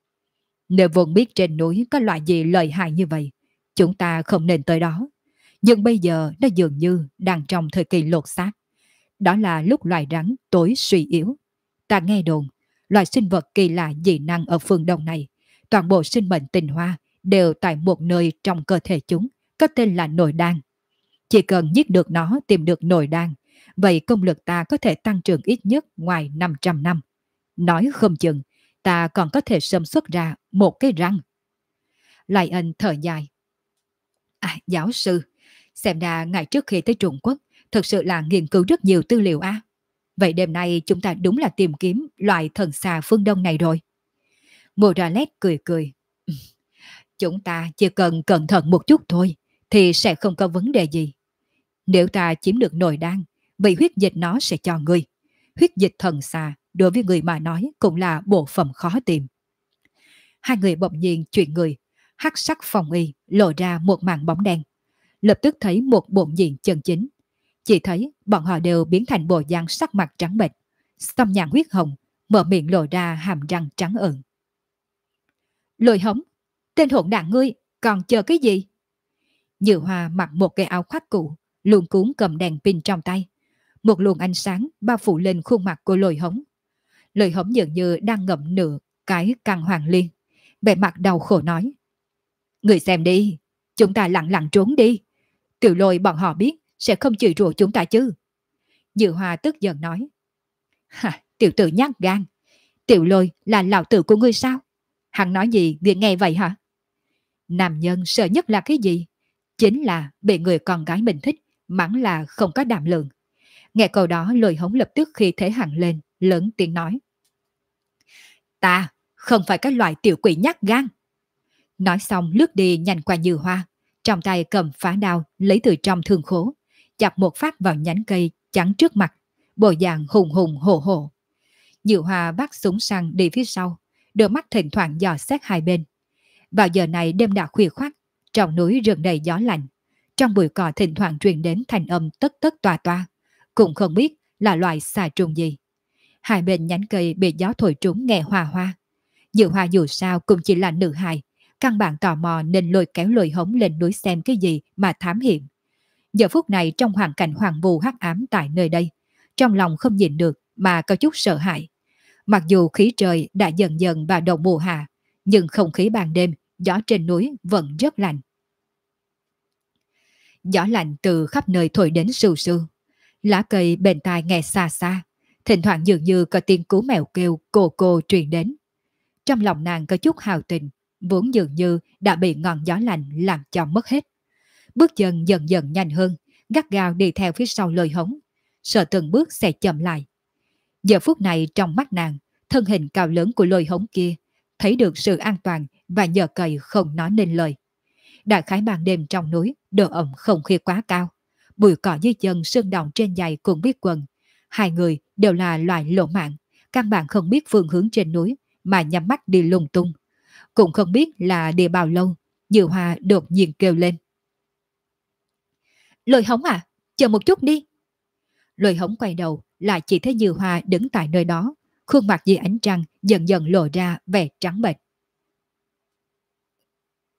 Nếu vốn biết trên núi có loại gì lợi hại như vậy, chúng ta không nên tới đó. Nhưng bây giờ nó dường như đang trong thời kỳ lột xác. Đó là lúc loài rắn tối suy yếu. Ta nghe đồn, loài sinh vật kỳ lạ dị năng ở phương Đông này, toàn bộ sinh mệnh tinh hoa đều tại một nơi trong cơ thể chúng, có tên là nội đan. Chỉ cần giết được nó, tìm được nội đan, vậy công lực ta có thể tăng trưởng ít nhất ngoài 500 năm. Nói không chừng, ta còn có thể sớm xuất ra một cái răng. Lai Ân thở dài. Giáo sư, xem ra ngày trước khi tới Trung Quốc, thực sự là nghiên cứu rất nhiều tư liệu a. Vậy đêm nay chúng ta đúng là tìm kiếm loại thần xà phương Đông này rồi. Moralet cười cười. Chúng ta chỉ cần cẩn thận một chút thôi, thì sẽ không có vấn đề gì. Nếu ta chiếm được nội đan, vậy huyết dịch nó sẽ cho người. Huyết dịch thần xà đối với người mà nói cũng là bộ phận khó tìm. Hai người bỗng nhiên chuyển người, hắc sắc phòng y lộ ra một màn bóng đen. Lập tức thấy một bộ diện chân chính. Chỉ thấy bọn họ đều biến thành bộ dáng sắc mặt trắng bệch, xăm nhãn huyết hồng, mở miệng lộ ra hàm răng trắng ửng. Lôi Hống, tên hỗn đản ngươi, còn chờ cái gì? Như Hoa mặc một cái áo khoác cũ, luồn cuốn cầm đèn pin trong tay. Một luồng ánh sáng bao phủ lên khuôn mặt của Lôi Hống. Lôi Hống dường như đang ngậm nửa cái căn hoàng liên. Vẻ mặt đau khổ nói. Người xem đi, chúng ta lặng lặng trốn đi. Tiểu Lôi bọn họ biết sẽ không chửi rủa chúng ta chứ. Như Hoa tức giận nói. Tiểu tử nhát gan. Tiểu Lôi là lão tử của ngươi sao? Hắn nói gì ngươi nghe vậy hả? Nam nhân sợ nhất là cái gì? Chính là bị người con gái mình thích mắng là không có đảm lượng. Nghe câu đó Lôi Hống lập tức khi thế hẳn lên, lớn tiếng nói. Ta không phải cái loại tiểu quỷ nhát gan. Nói xong lướt đi nhanh qua Như Hoa, trong tay cầm phá đao lấy từ trong thương khố, chặt một phát vào nhánh cây chắn trước mặt, bộ dạng hùng hùng hổ hổ. Như Hoa bắt súng săn đi phía sau, đôi mắt thỉnh thoảng dò xét hai bên. Vào giờ này đêm đã khuya khoắt, trong núi rừng đầy gió lạnh, trong bụi cỏ thỉnh thoảng truyền đến thanh âm tất tất toa toa, cũng không biết là loại xà trùng gì. Hai bên nhánh cây bị gió thổi trúng nghe hoa hoa. Như Hoa dù sao cũng chỉ là nữ hài, căn bản tò mò nên lôi kéo Lôi Hống lên núi xem cái gì mà thám hiểm. Giờ phút này trong hoàn cảnh hoàng vu hắc ám tại nơi đây, trong lòng không nhịn được mà có chút sợ hãi. Mặc dù khí trời đã dần dần vào đầu mùa hạ, nhưng không khí ban đêm, gió trên núi vẫn rất lạnh. Gió lạnh từ khắp nơi thổi đến sưu sưu. Lá cây bên tai nghe xa xa, thỉnh thoảng dường như có tiếng cú mèo kêu cô truyền đến. Trong lòng nàng có chút hào tình, vốn dường như đã bị ngọn gió lạnh làm cho mất hết. Bước chân dần dần nhanh hơn, gắt gao đi theo phía sau Lôi Hống, sợ từng bước sẽ chậm lại. Giờ phút này trong mắt nàng, thân hình cao lớn của Lôi Hống kia thấy được sự an toàn và nhờ cậy không nói nên lời. Đại khái ban đêm trong núi, độ ẩm không khí quá cao, bụi cỏ dưới chân sương động trên giày cũng biết quần. Hai người đều là loại lộ mạng, căn bản không biết phương hướng trên núi mà nhắm mắt đi lung tung. Cũng không biết là đi bao lâu, Như Hoa đột nhiên kêu lên. Lôi Hống à, chờ một chút đi. Lôi Hống quay đầu, lại chỉ thấy Như Hoa đứng tại nơi đó, khuôn mặt dưới ánh trăng dần dần lộ ra vẻ trắng bệch.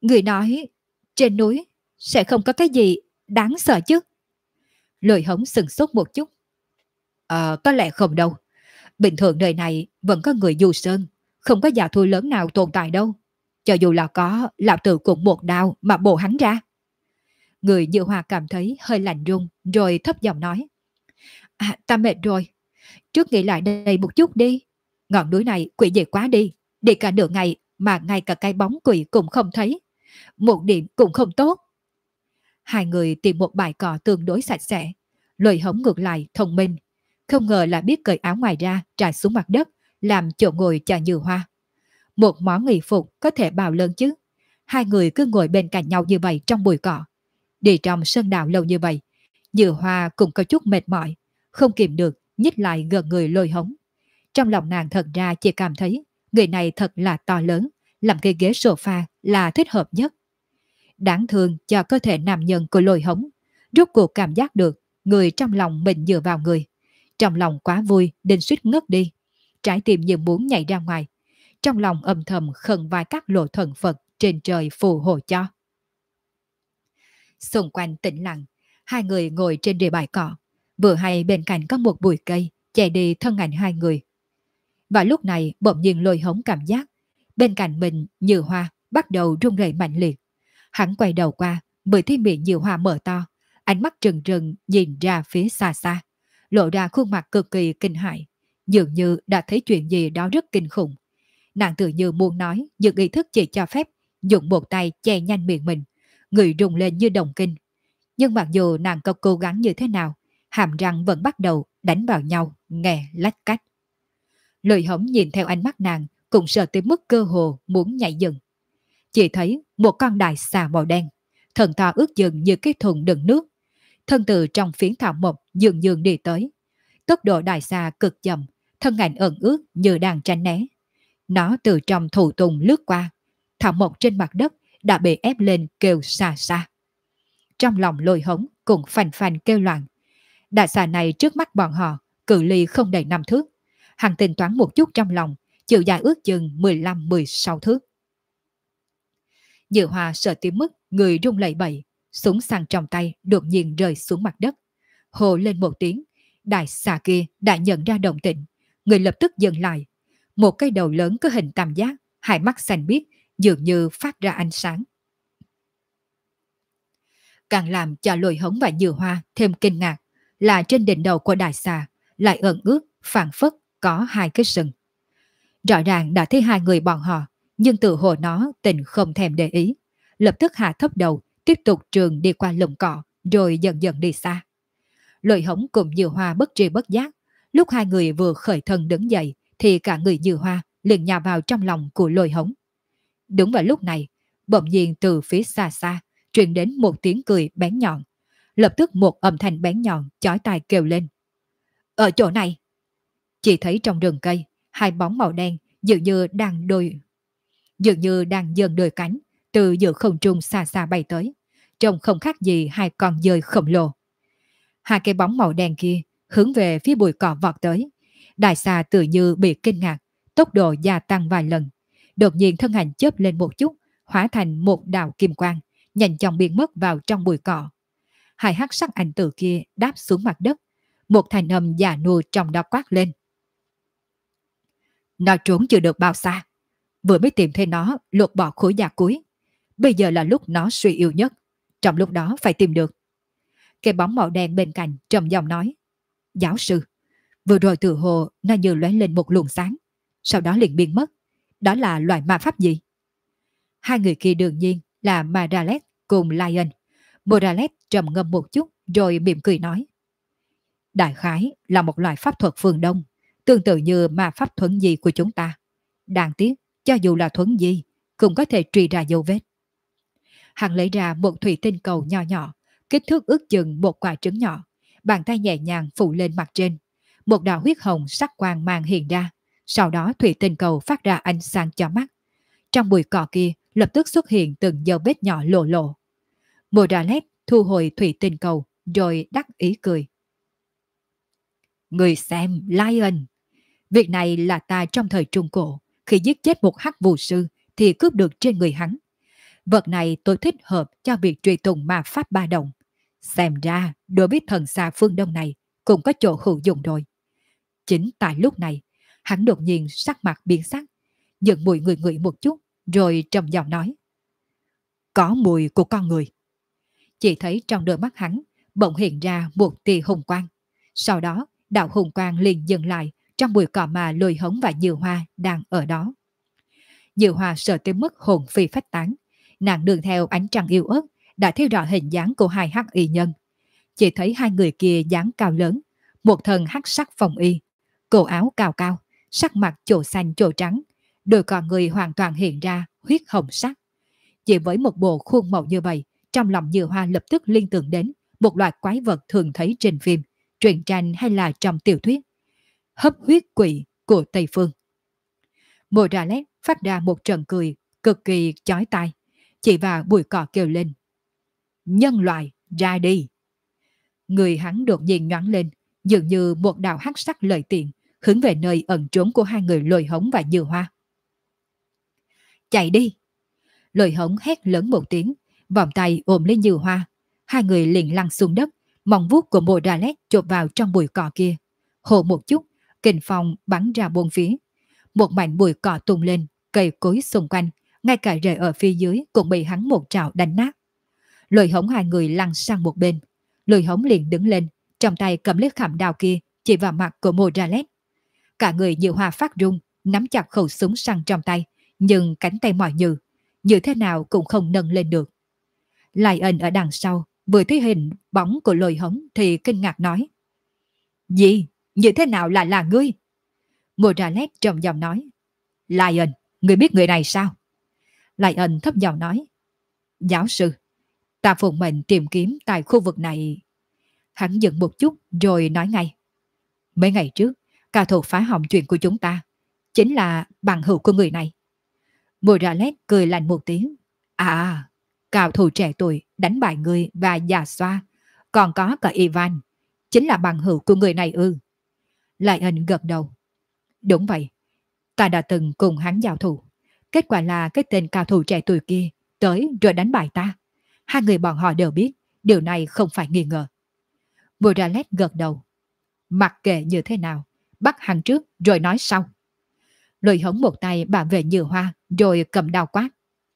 Người nói trên núi sẽ không có cái gì đáng sợ chứ? Lôi hống sừng sốt một chút. Có lẽ không đâu. Bình thường đời này vẫn có người du sơn, không có giả thú lớn nào tồn tại đâu. Cho dù là có, lão tử cũng một đao mà bổ hắn ra. Người Như Hoa cảm thấy hơi lạnh run, rồi thấp giọng nói. Ta mệt rồi, trước nghĩ lại đây một chút đi. Ngọn núi này quỷ dị quá đi cả nửa ngày mà ngay cả cái bóng quỷ cũng không thấy. Một điểm cũng không tốt. Hai người tìm một bãi cỏ tương đối sạch sẽ. Lôi hống ngược lại thông minh. Không ngờ là biết cởi áo ngoài ra trải xuống mặt đất, làm chỗ ngồi cho Như Hoa. Một món nghỉ phục có thể bào lớn chứ. Hai người cứ ngồi bên cạnh nhau như vậy trong bụi cỏ. Đi trong sơn đạo lâu như vậy, Như Hoa cũng có chút mệt mỏi, không kìm được nhích lại gần người Lôi hống. Trong lòng nàng thật ra chỉ cảm thấy người này thật là to lớn, làm cái ghế sofa là thích hợp nhất. Đáng thương cho cơ thể nam nhân của Lôi hống, rốt cuộc cảm giác được người trong lòng mình dựa vào người. Trong lòng quá vui đến suýt ngất đi, trái tim như muốn nhảy ra ngoài. Trong lòng âm thầm khẩn vai các lộ thần Phật trên trời phù hộ cho. Xung quanh tĩnh lặng, hai người ngồi trên rìa bãi cỏ, vừa hay bên cạnh có một bụi cây che đi thân ảnh hai người. Và lúc này bỗng nhiên Lôi hống cảm giác bên cạnh mình Như Hoa bắt đầu run rẩy mạnh liệt. Hắn quay đầu qua, bởi thấy miệng Như Hoa mở to, ánh mắt trừng trừng nhìn ra phía xa xa, lộ ra khuôn mặt cực kỳ kinh hãi, dường như đã thấy chuyện gì đó rất kinh khủng. Nàng tự như muốn nói, nhưng ý thức chỉ cho phép dùng một tay che nhanh miệng mình, người rung lên như đồng kinh. Nhưng mặc dù nàng có cố gắng như thế nào, hàm răng vẫn bắt đầu đánh vào nhau, nghe lách cách. Lôi hống nhìn theo ánh mắt nàng, cũng sợ tới mức cơ hồ muốn nhảy dựng. Chỉ thấy một con đại xà màu đen, thần to ước chừng như cái thùng đựng nước, thân từ trong phiến thảo mộc dường dường đi tới. Tốc độ đại xà cực chậm, thân ảnh ẩn ướt như đang tránh né. Nó từ trong thụ tùng lướt qua, thảo mộc trên mặt đất đã bị ép lên kêu xa xa. Trong lòng Lôi hống cũng phành phành kêu loạn. Đại xà này trước mắt bọn họ, cự ly không đầy 5 thước. Hắn tính toán một chút trong lòng, chiều dài ước chừng 15-16 thước. Như Hoa sợ tới mức người rung lẩy bẩy, súng săn trong tay đột nhiên rơi xuống mặt đất. Hồ lên một tiếng, đại xà kia đã nhận ra động tĩnh, người lập tức dừng lại. Một cái đầu lớn có hình tam giác, hai mắt xanh biếc, dường như phát ra ánh sáng. Càng làm cho Lôi hống và Như Hoa thêm kinh ngạc là trên đỉnh đầu của đại xà lại ẩn ướt, phảng phất có hai cái sừng. Rõ ràng đã thấy hai người bọn họ, nhưng tự hồ nó tình không thèm để ý, lập tức hạ thấp đầu, tiếp tục trường đi qua lùm cỏ, rồi dần dần đi xa. Lôi hống cùng Như Hoa bất tri bất giác, lúc hai người vừa khởi thân đứng dậy, thì cả người Như Hoa liền nhào vào trong lòng của Lôi hống. Đúng vào lúc này, bỗng nhiên từ phía xa xa truyền đến một tiếng cười bén nhọn, lập tức một âm thanh bén nhọn chói tai kêu lên. Ở chỗ này, chỉ thấy trong rừng cây, hai bóng màu đen dường như đang dần đôi cánh từ giữa không trung xa xa bay tới, trông không khác gì hai con dơi khổng lồ. Hai cái bóng màu đen kia hướng về phía bụi cỏ vọt tới. Đại xà tự như bị kinh ngạc, tốc độ gia tăng vài lần, đột nhiên thân hình chớp lên một chút, hóa thành một đạo kim quang, nhanh chóng biến mất vào trong bụi cỏ. Hai hắc sắc ảnh tử kia đáp xuống mặt đất, một thanh âm già nua trong đó quát lên. Nó trốn chưa được bao xa, vừa mới tìm thấy nó lột bỏ khối da cuối. Bây giờ là lúc nó suy yếu nhất, trong lúc đó phải tìm được. Cái bóng màu đen bên cạnh trầm giọng nói. Giáo sư, vừa rồi từ hồ nó như lóe lên một luồng sáng, sau đó liền biến mất. Đó là loại ma pháp gì? Hai người kia đương nhiên là Maralet cùng Lion. Maralet trầm ngâm một chút rồi mỉm cười nói. Đại khái là một loại pháp thuật phương Đông, tương tự như ma pháp thuấn di của chúng ta. Đáng tiếc, cho dù là thuấn di, cũng có thể truy ra dấu vết. Hắn lấy ra một thủy tinh cầu nhỏ nhỏ, kích thước ước chừng một quả trứng nhỏ, bàn tay nhẹ nhàng phủ lên mặt trên. Một đạo huyết hồng sắc quang mang hiện ra, sau đó thủy tinh cầu phát ra ánh sáng chói mắt. Trong bụi cỏ kia lập tức xuất hiện từng dấu vết nhỏ lộ lộ. Moralet thu hồi thủy tinh cầu rồi đắc ý cười. Người xem, Lion, việc này là ta trong thời Trung Cổ, khi giết chết một hắc vụ sư thì cướp được trên người hắn. Vật này tôi thích hợp cho việc truy tùng ma pháp ba động. Xem ra, đối với thần xa phương Đông này cũng có chỗ hữu dụng rồi. Chính tại lúc này, hắn đột nhiên sắc mặt biến sắc, dựng mùi người ngửi một chút, rồi trầm giọng nói. Có mùi của con người. Chỉ thấy trong đôi mắt hắn bỗng hiện ra một tia hùng quang. Sau đó, đạo hùng quang liền dừng lại trong bụi cỏ mà Lôi Hống và Dư Hoa đang ở đó. Dư Hoa sợ tới mức hồn phi phách tán. Nàng đường theo ánh trăng yêu ớt đã thấy rõ hình dáng của hai hắc y nhân. Chỉ thấy hai người kia dáng cao lớn, một thân hắc sắc phòng y, cổ áo cao cao, sắc mặt chỗ xanh chỗ trắng, đôi con người hoàn toàn hiện ra huyết hồng sắc. Chỉ với một bộ khuôn mẫu như vậy, trong lòng Dư Hoa lập tức liên tưởng đến một loại quái vật thường thấy trên phim, truyện tranh hay là trong tiểu thuyết. Hấp huyết quỷ của Tây Phương. Mộ Ra Lét phát ra một trận cười cực kỳ chói tai, chỉ vào bụi cỏ kêu lên. Nhân loại, ra đi! Người hắn đột nhiên nhoáng lên, dường như một đạo hắc sắc lợi tiện, hướng về nơi ẩn trốn của hai người Lôi Hống và Dư Hoa. Chạy đi! Lôi Hống hét lớn một tiếng, vòng tay ôm lấy Dư Hoa. Hai người liền lăn xuống đất, móng vuốt của Mộ Ra Lét chộp vào trong bụi cỏ kia. Hồ một chút, kình phong bắn ra bốn phía. Một mảnh bụi cỏ tung lên, cây cối xung quanh, ngay cả rễ ở phía dưới cũng bị hắn một trảo đánh nát. Lôi Hống hai người lăn sang một bên. Lôi Hống liền đứng lên, trong tay cầm lấy khảm đao kia, chỉ vào mặt của Mộ Ra Lét. Cả người Dư Hoa phát run, nắm chặt khẩu súng săn trong tay, nhưng cánh tay mỏi như thế nào cũng không nâng lên được. Lai Ân ở đằng sau, vừa thấy hình bóng của Lôi Hống thì kinh ngạc nói. Gì? Như thế nào lại là ngươi? Mộ Ra Lét trầm giọng nói. Lai Ân, ngươi biết người này sao? Lai Ân thấp giọng nói. Giáo sư, ta phụng mệnh tìm kiếm tại khu vực này. Hắn dừng một chút rồi nói ngay. Mấy ngày trước, cao thủ phá hỏng chuyện của chúng ta chính là bằng hữu của người này. Mộ Ra Lét cười lạnh một tiếng. À, cao thủ trẻ tuổi đánh bại người và già xoa, còn có cả Ivan, chính là bằng hữu của người này ư? Lai Ân gật đầu. Đúng vậy, ta đã từng cùng hắn giao thủ. Kết quả là cái tên cao thủ trẻ tuổi kia tới rồi đánh bại ta. Hai người bọn họ đều biết, điều này không phải nghi ngờ. Mộ Ra Lét gật đầu. Mặc kệ như thế nào, bắt hắn trước rồi nói sau. Lôi Hống một tay bảo vệ Dư Hoa rồi cầm đao quát.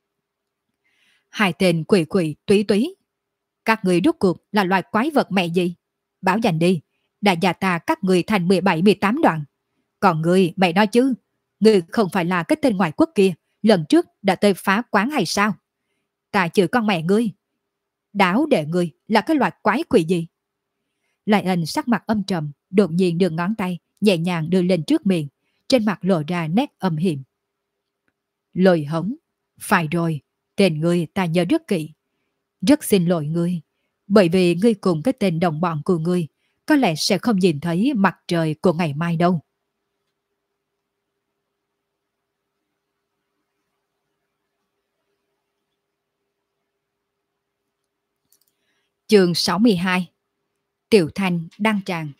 Hai tên quỷ quỷ túy túy. Các người rốt cuộc là loài quái vật mẹ gì? Bảo dành đi, đã già ta các người thành 17-18 đoạn. Còn người, mày nói chứ, người không phải là cái tên ngoại quốc kia, lần trước đã tới phá quán hay sao? Ta chửi con mẹ ngươi. Đáo đệ ngươi là cái loài quái quỷ gì? Lai Ân sắc mặt âm trầm, đột nhiên đưa ngón tay, nhẹ nhàng đưa lên trước miệng, trên mặt lộ ra nét âm hiểm. Lôi Hống, phải rồi, tên ngươi ta nhớ rất kỹ. Rất xin lỗi ngươi, bởi vì ngươi cùng cái tên đồng bọn của ngươi có lẽ sẽ không nhìn thấy mặt trời của ngày mai đâu. Chương 62. Tiểu Thanh đăng tràng.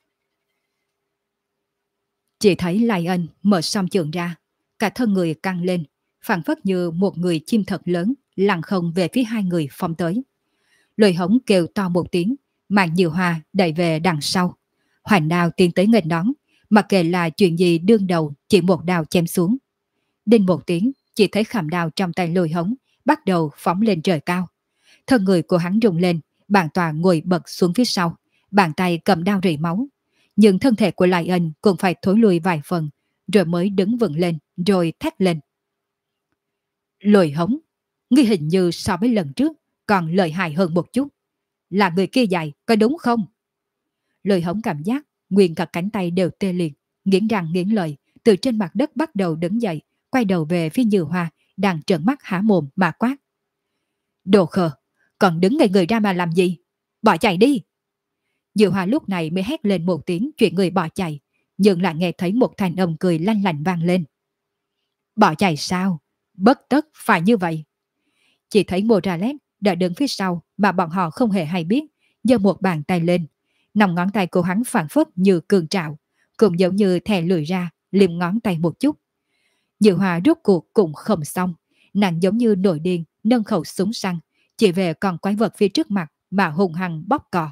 Chỉ thấy Lai Ân mở song trường ra, cả thân người căng lên, phảng phất như một người chim thật lớn lăng không về phía hai người phóng tới. Lôi Hống kêu to một tiếng, mang Dư Hoa đẩy về đằng sau. Hoành đao tiến tới nghênh đón, mặc kệ là chuyện gì đương đầu chỉ một đao chém xuống. Đinh một tiếng, chỉ thấy khảm đao trong tay Lôi Hống bắt đầu phóng lên trời cao. Thân người của hắn rung lên, bản tòa ngồi bật xuống phía sau, bàn tay cầm đao rỉ máu. Nhưng thân thể của Lai Ân cũng phải thối lùi vài phần, rồi mới đứng vững lên, rồi thét lên. Lôi Hống, ngươi hình như so với lần trước còn lợi hại hơn một chút. Là người kia dạy, có đúng không? Lôi Hống cảm giác nguyên cả cánh tay đều tê liệt, nghiến răng nghiến lợi, từ trên mặt đất bắt đầu đứng dậy, quay đầu về phía Dư Hoa đang trợn mắt há mồm mà quát. Đồ khờ, còn đứng ngây người ra mà làm gì? Bỏ chạy đi! Dư Hoa lúc này mới hét lên một tiếng chuyện người bỏ chạy, nhưng lại nghe thấy một thanh âm cười lanh lảnh vang lên. Bỏ chạy sao? Bất tất phải như vậy. Chỉ thấy Mộ Ra Lét đã đứng phía sau mà bọn họ không hề hay biết, giơ một bàn tay lên. Nòng ngón tay của hắn phảng phất như cương trạo, cũng giống như thè lưỡi ra, liếm ngón tay một chút. Dư Hoa rốt cuộc cũng không xong, nàng giống như nổi điên, nâng khẩu súng săn, chỉ về con quái vật phía trước mặt mà hung hăng bóp cò.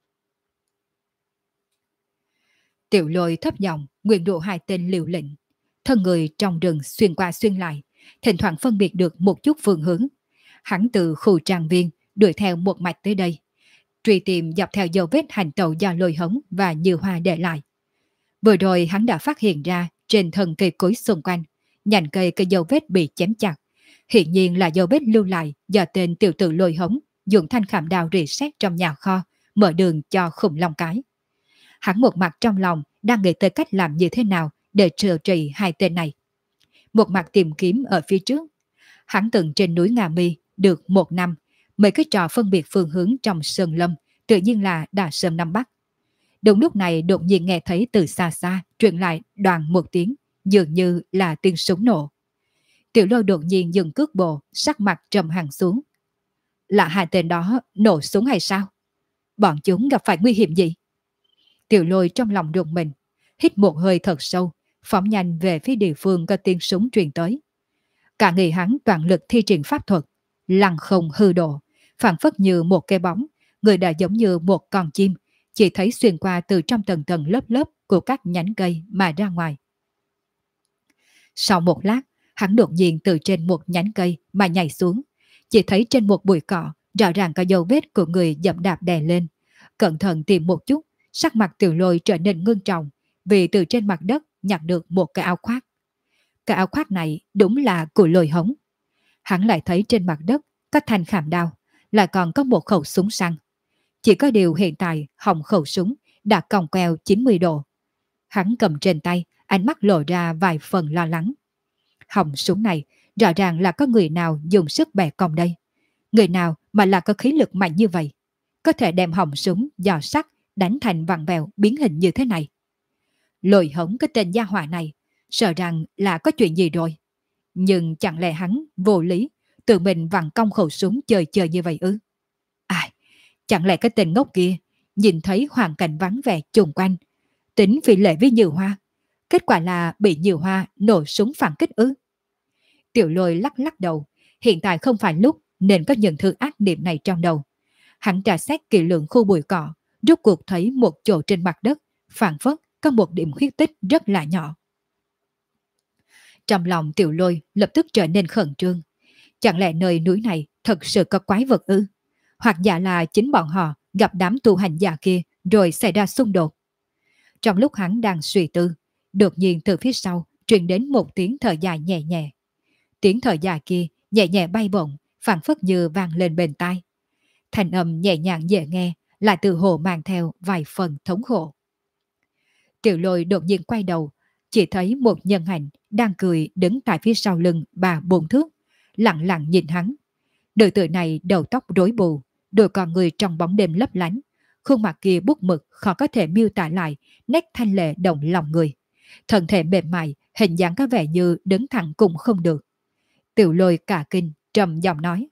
Tiểu Lôi thấp giọng nguyện độ hai tên liều lĩnh. Thân người trong rừng xuyên qua xuyên lại, thỉnh thoảng phân biệt được một chút phương hướng. Hắn từ khu trang viên đuổi theo một mạch tới đây, truy tìm dọc theo dấu vết hành tẩu do Lôi Hống và Như Hoa để lại. Vừa rồi hắn đã phát hiện ra trên thân cây cối xung quanh, nhành cây cái dấu vết bị chém chặt. Hiện nhiên là dấu vết lưu lại do tên tiểu tử Lôi Hống dùng thanh khảm đao rỉ sét trong nhà kho, mở đường cho khủng long cái. Hắn một mặt trong lòng đang nghĩ tới cách làm như thế nào để trừ trị hai tên này. Một mặt tìm kiếm ở phía trước. Hắn từng trên núi Nga Mi được một năm, mấy cái trò phân biệt phương hướng trong sơn lâm tự nhiên là đã sớm nắm bắt. Đúng lúc này đột nhiên nghe thấy từ xa xa truyền lại đoàn một tiếng, dường như là tiếng súng nổ. Tiểu Lôi đột nhiên dừng cước bộ, sắc mặt trầm hẳn xuống. Là hai tên đó nổ súng hay sao? Bọn chúng gặp phải nguy hiểm gì? Tiểu Lôi trong lòng rùng mình, hít một hơi thật sâu, phóng nhanh về phía địa phương có tiếng súng truyền tới. Cả người hắn toàn lực thi triển pháp thuật, lăng không hư độ, phản phất như một cái bóng, người đã giống như một con chim, chỉ thấy xuyên qua từ trong tầng tầng lớp lớp của các nhánh cây mà ra ngoài. Sau một lát, hắn đột nhiên từ trên một nhánh cây mà nhảy xuống, chỉ thấy trên một bụi cỏ rõ ràng có dấu vết của người dẫm đạp đè lên. Cẩn thận tìm một chút, sắc mặt Tiểu Lôi trở nên ngưng trọng, vì từ trên mặt đất nhặt được một cái áo khoác. Cái áo khoác này đúng là của Lôi Hống. Hắn lại thấy trên mặt đất có thanh khảm đao, lại còn có một khẩu súng săn. Chỉ có điều hiện tại họng khẩu súng đã còng queo 90 độ. Hắn cầm trên tay, ánh mắt lộ ra vài phần lo lắng. Họng súng này rõ ràng là có người nào dùng sức bẻ cong đây. Người nào mà là có khí lực mạnh như vậy, có thể đem họng súng giò sắt đánh thành vặn vẹo biến hình như thế này. Lôi Hống cái tên gia hỏa này, sợ rằng là có chuyện gì rồi. Nhưng chẳng lẽ hắn vô lý tự mình vặn cong khẩu súng chơi chơi như vậy ư? Ai, chẳng lẽ cái tên ngốc kia nhìn thấy hoàn cảnh vắng vẻ chung quanh, tính phi lệ với Như Hoa, kết quả là bị Như Hoa nổ súng phản kích ư? Tiểu Lôi lắc lắc đầu, hiện tại không phải lúc nên có nhận thức ác niệm này trong đầu. Hắn trà xét kỹ lượng khu bụi cỏ, rốt cuộc thấy một chỗ trên mặt đất, phản phất có một điểm khuyết tích rất là nhỏ. Trong lòng Tiểu Lôi lập tức trở nên khẩn trương. Chẳng lẽ nơi núi này thật sự có quái vật ư? Hoặc giả là chính bọn họ gặp đám tu hành giả kia rồi xảy ra xung đột. Trong lúc hắn đang suy tư, đột nhiên từ phía sau truyền đến một tiếng thở dài nhẹ nhẹ. Tiếng thở dài kia nhẹ nhẹ bay bổng, phảng phất như vang lên bên tai. Thanh âm nhẹ nhàng dễ nghe, lại từ hồ mang theo vài phần thống khổ. Tiểu Lôi đột nhiên quay đầu, chỉ thấy một nhân ảnh đang cười đứng tại phía sau lưng bà 4 thước, lặng lặng nhìn hắn. Nữ tử này đầu tóc rối bù, đôi con người trong bóng đêm lấp lánh, khuôn mặt kia bút mực khó có thể miêu tả lại nét thanh lệ động lòng người. Thân thể mềm mại, hình dáng có vẻ như đứng thẳng cũng không được. Tiểu Lôi cả kinh, trầm giọng nói.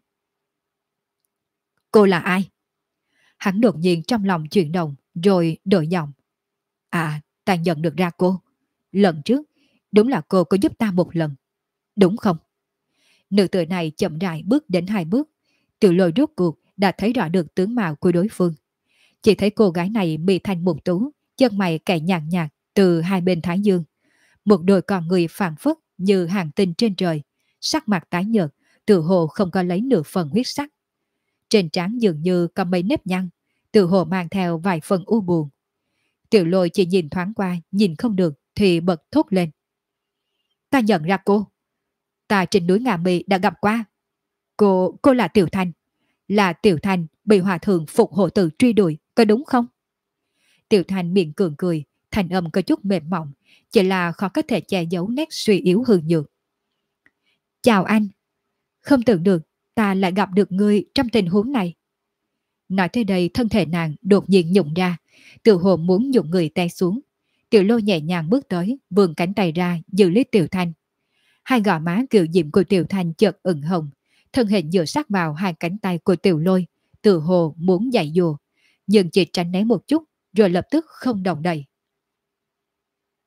Cô là ai? Hắn đột nhiên trong lòng chuyển động, rồi đổi giọng. À, ta nhận được ra cô. Lần trước, đúng là cô có giúp ta một lần. Đúng không? Nữ tử này chậm rãi bước đến 2 bước. Tiểu Lôi rốt cuộc đã thấy rõ được tướng mạo của đối phương. Chỉ thấy cô gái này mì thanh một tú, chân mày cày nhàn nhạt từ hai bên thái dương. Một đôi con người phảng phất như hàng tinh trên trời, sắc mặt tái nhợt, tự hồ không có lấy nửa phần huyết sắc. Trên trán dường như có mấy nếp nhăn, tự hồ mang theo vài phần u buồn. Tiểu Lôi chỉ nhìn thoáng qua, nhìn không được thì bật thốt lên. Ta nhận ra cô. Ta trên núi Ngà Mì đã gặp qua. Cô là Tiểu Thanh. Là Tiểu Thanh bị hòa thượng Phục Hộ Tử truy đuổi, có đúng không? Tiểu Thanh miệng cường cười, thanh âm có chút mềm mỏng, chỉ là khó có thể che giấu nét suy yếu hư nhược. Chào anh. Không tưởng được ta lại gặp được ngươi trong tình huống này. Nói tới đây thân thể nàng đột nhiên nhũng ra, tự hồ muốn nhụng người té xuống. Tiểu Lôi nhẹ nhàng bước tới, vươn cánh tay ra giữ lấy Tiểu Thanh. Hai gò má kiều diễm của Tiểu Thanh chợt ửng hồng, thân hình dựa sát vào hai cánh tay của Tiểu Lôi, tự hồ muốn giãy giụa, nhưng chỉ tránh né một chút rồi lập tức không động đậy.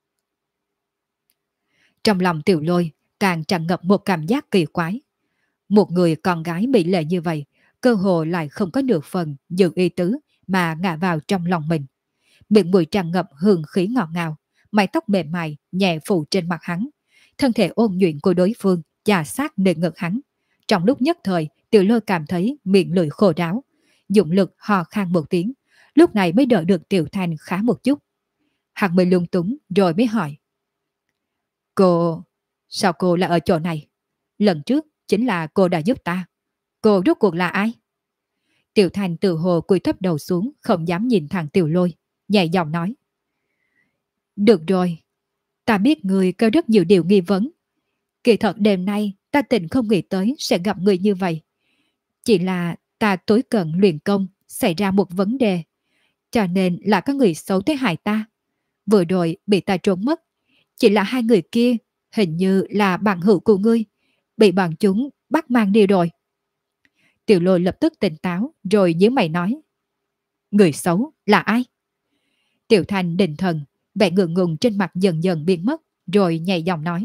Trong lòng Tiểu Lôi càng tràn ngập một cảm giác kỳ quái. Một người con gái mỹ lệ như vậy, cơ hồ lại không có nửa phần giữ ý tứ mà ngã vào trong lòng mình. Miệng mũi tràn ngập hương khí ngọt ngào, mái tóc mềm mại nhẹ phủ trên mặt hắn. Thân thể ôn nhuận của đối phương chà sát nơi ngực hắn. Trong lúc nhất thời, Tiểu Lôi cảm thấy miệng lưỡi khô ráo, dụng lực hò khan một tiếng, lúc này mới đỡ được Tiểu Thanh khá một chút. Hắn mới lung túng rồi mới hỏi. Cô... sao cô lại ở chỗ này? Lần trước chính là cô đã giúp ta. Cô rốt cuộc là ai? Tiểu Thanh tự hồ cúi thấp đầu xuống, không dám nhìn thẳng Tiểu Lôi, nhẹ giọng nói. Được rồi, ta biết người có rất nhiều điều nghi vấn. Kỳ thật đêm nay ta tình không nghĩ tới sẽ gặp người như vậy. Chỉ là ta tối cận luyện công xảy ra một vấn đề, cho nên là có người xấu tới hại ta. Vừa rồi bị ta trốn mất. Chỉ là hai người kia hình như là bạn hữu của ngươi, bị bọn chúng bắt mang đi rồi. Tiểu Lôi lập tức tỉnh táo rồi nhíu mày nói. Người xấu là ai? Tiểu Thanh định thần, vẻ ngượng ngùng trên mặt dần dần biến mất, rồi nhẹ giọng nói.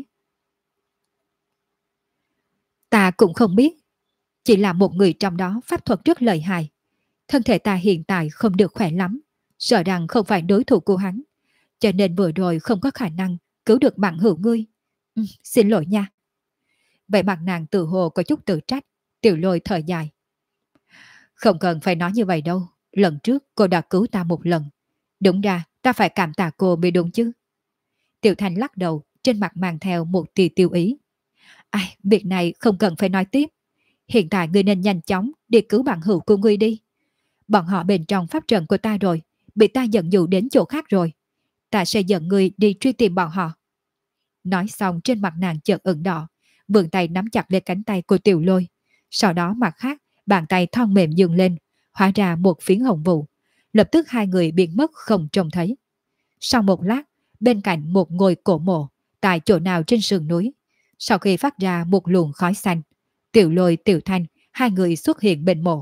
Ta cũng không biết, chỉ là một người trong đó pháp thuật rất lợi hại. Thân thể ta hiện tại không được khỏe lắm, sợ rằng không phải đối thủ của hắn, cho nên vừa rồi không có khả năng cứu được bạn hữu ngươi. Xin lỗi nha. Vậy mặt nàng tự hồ có chút tự trách. Tiểu Lôi thở dài. Không cần phải nói như vậy đâu, lần trước cô đã cứu ta một lần. Đúng ra ta phải cảm tạ cô mới đúng chứ. Tiểu Thanh lắc đầu, trên mặt mang theo một tia tiêu ý. Ai, việc này không cần phải nói tiếp. Hiện tại ngươi nên nhanh chóng đi cứu bạn hữu của ngươi đi. Bọn họ bên trong pháp trận của ta rồi, bị ta dẫn dụ đến chỗ khác rồi. Ta sẽ dẫn ngươi đi truy tìm bọn họ. Nói xong trên mặt nàng chợt ửng đỏ, vươn tay nắm chặt lấy cánh tay của Tiểu Lôi. Sau đó mặt khác, bàn tay thon mềm dừng lên, hóa ra một phiến hồng vụ. Lập tức hai người biến mất không trông thấy. Sau một lát, bên cạnh một ngôi cổ mộ, tại chỗ nào trên sườn núi, sau khi phát ra một luồng khói xanh, Tiểu Lôi, Tiểu Thanh, hai người xuất hiện bên mộ.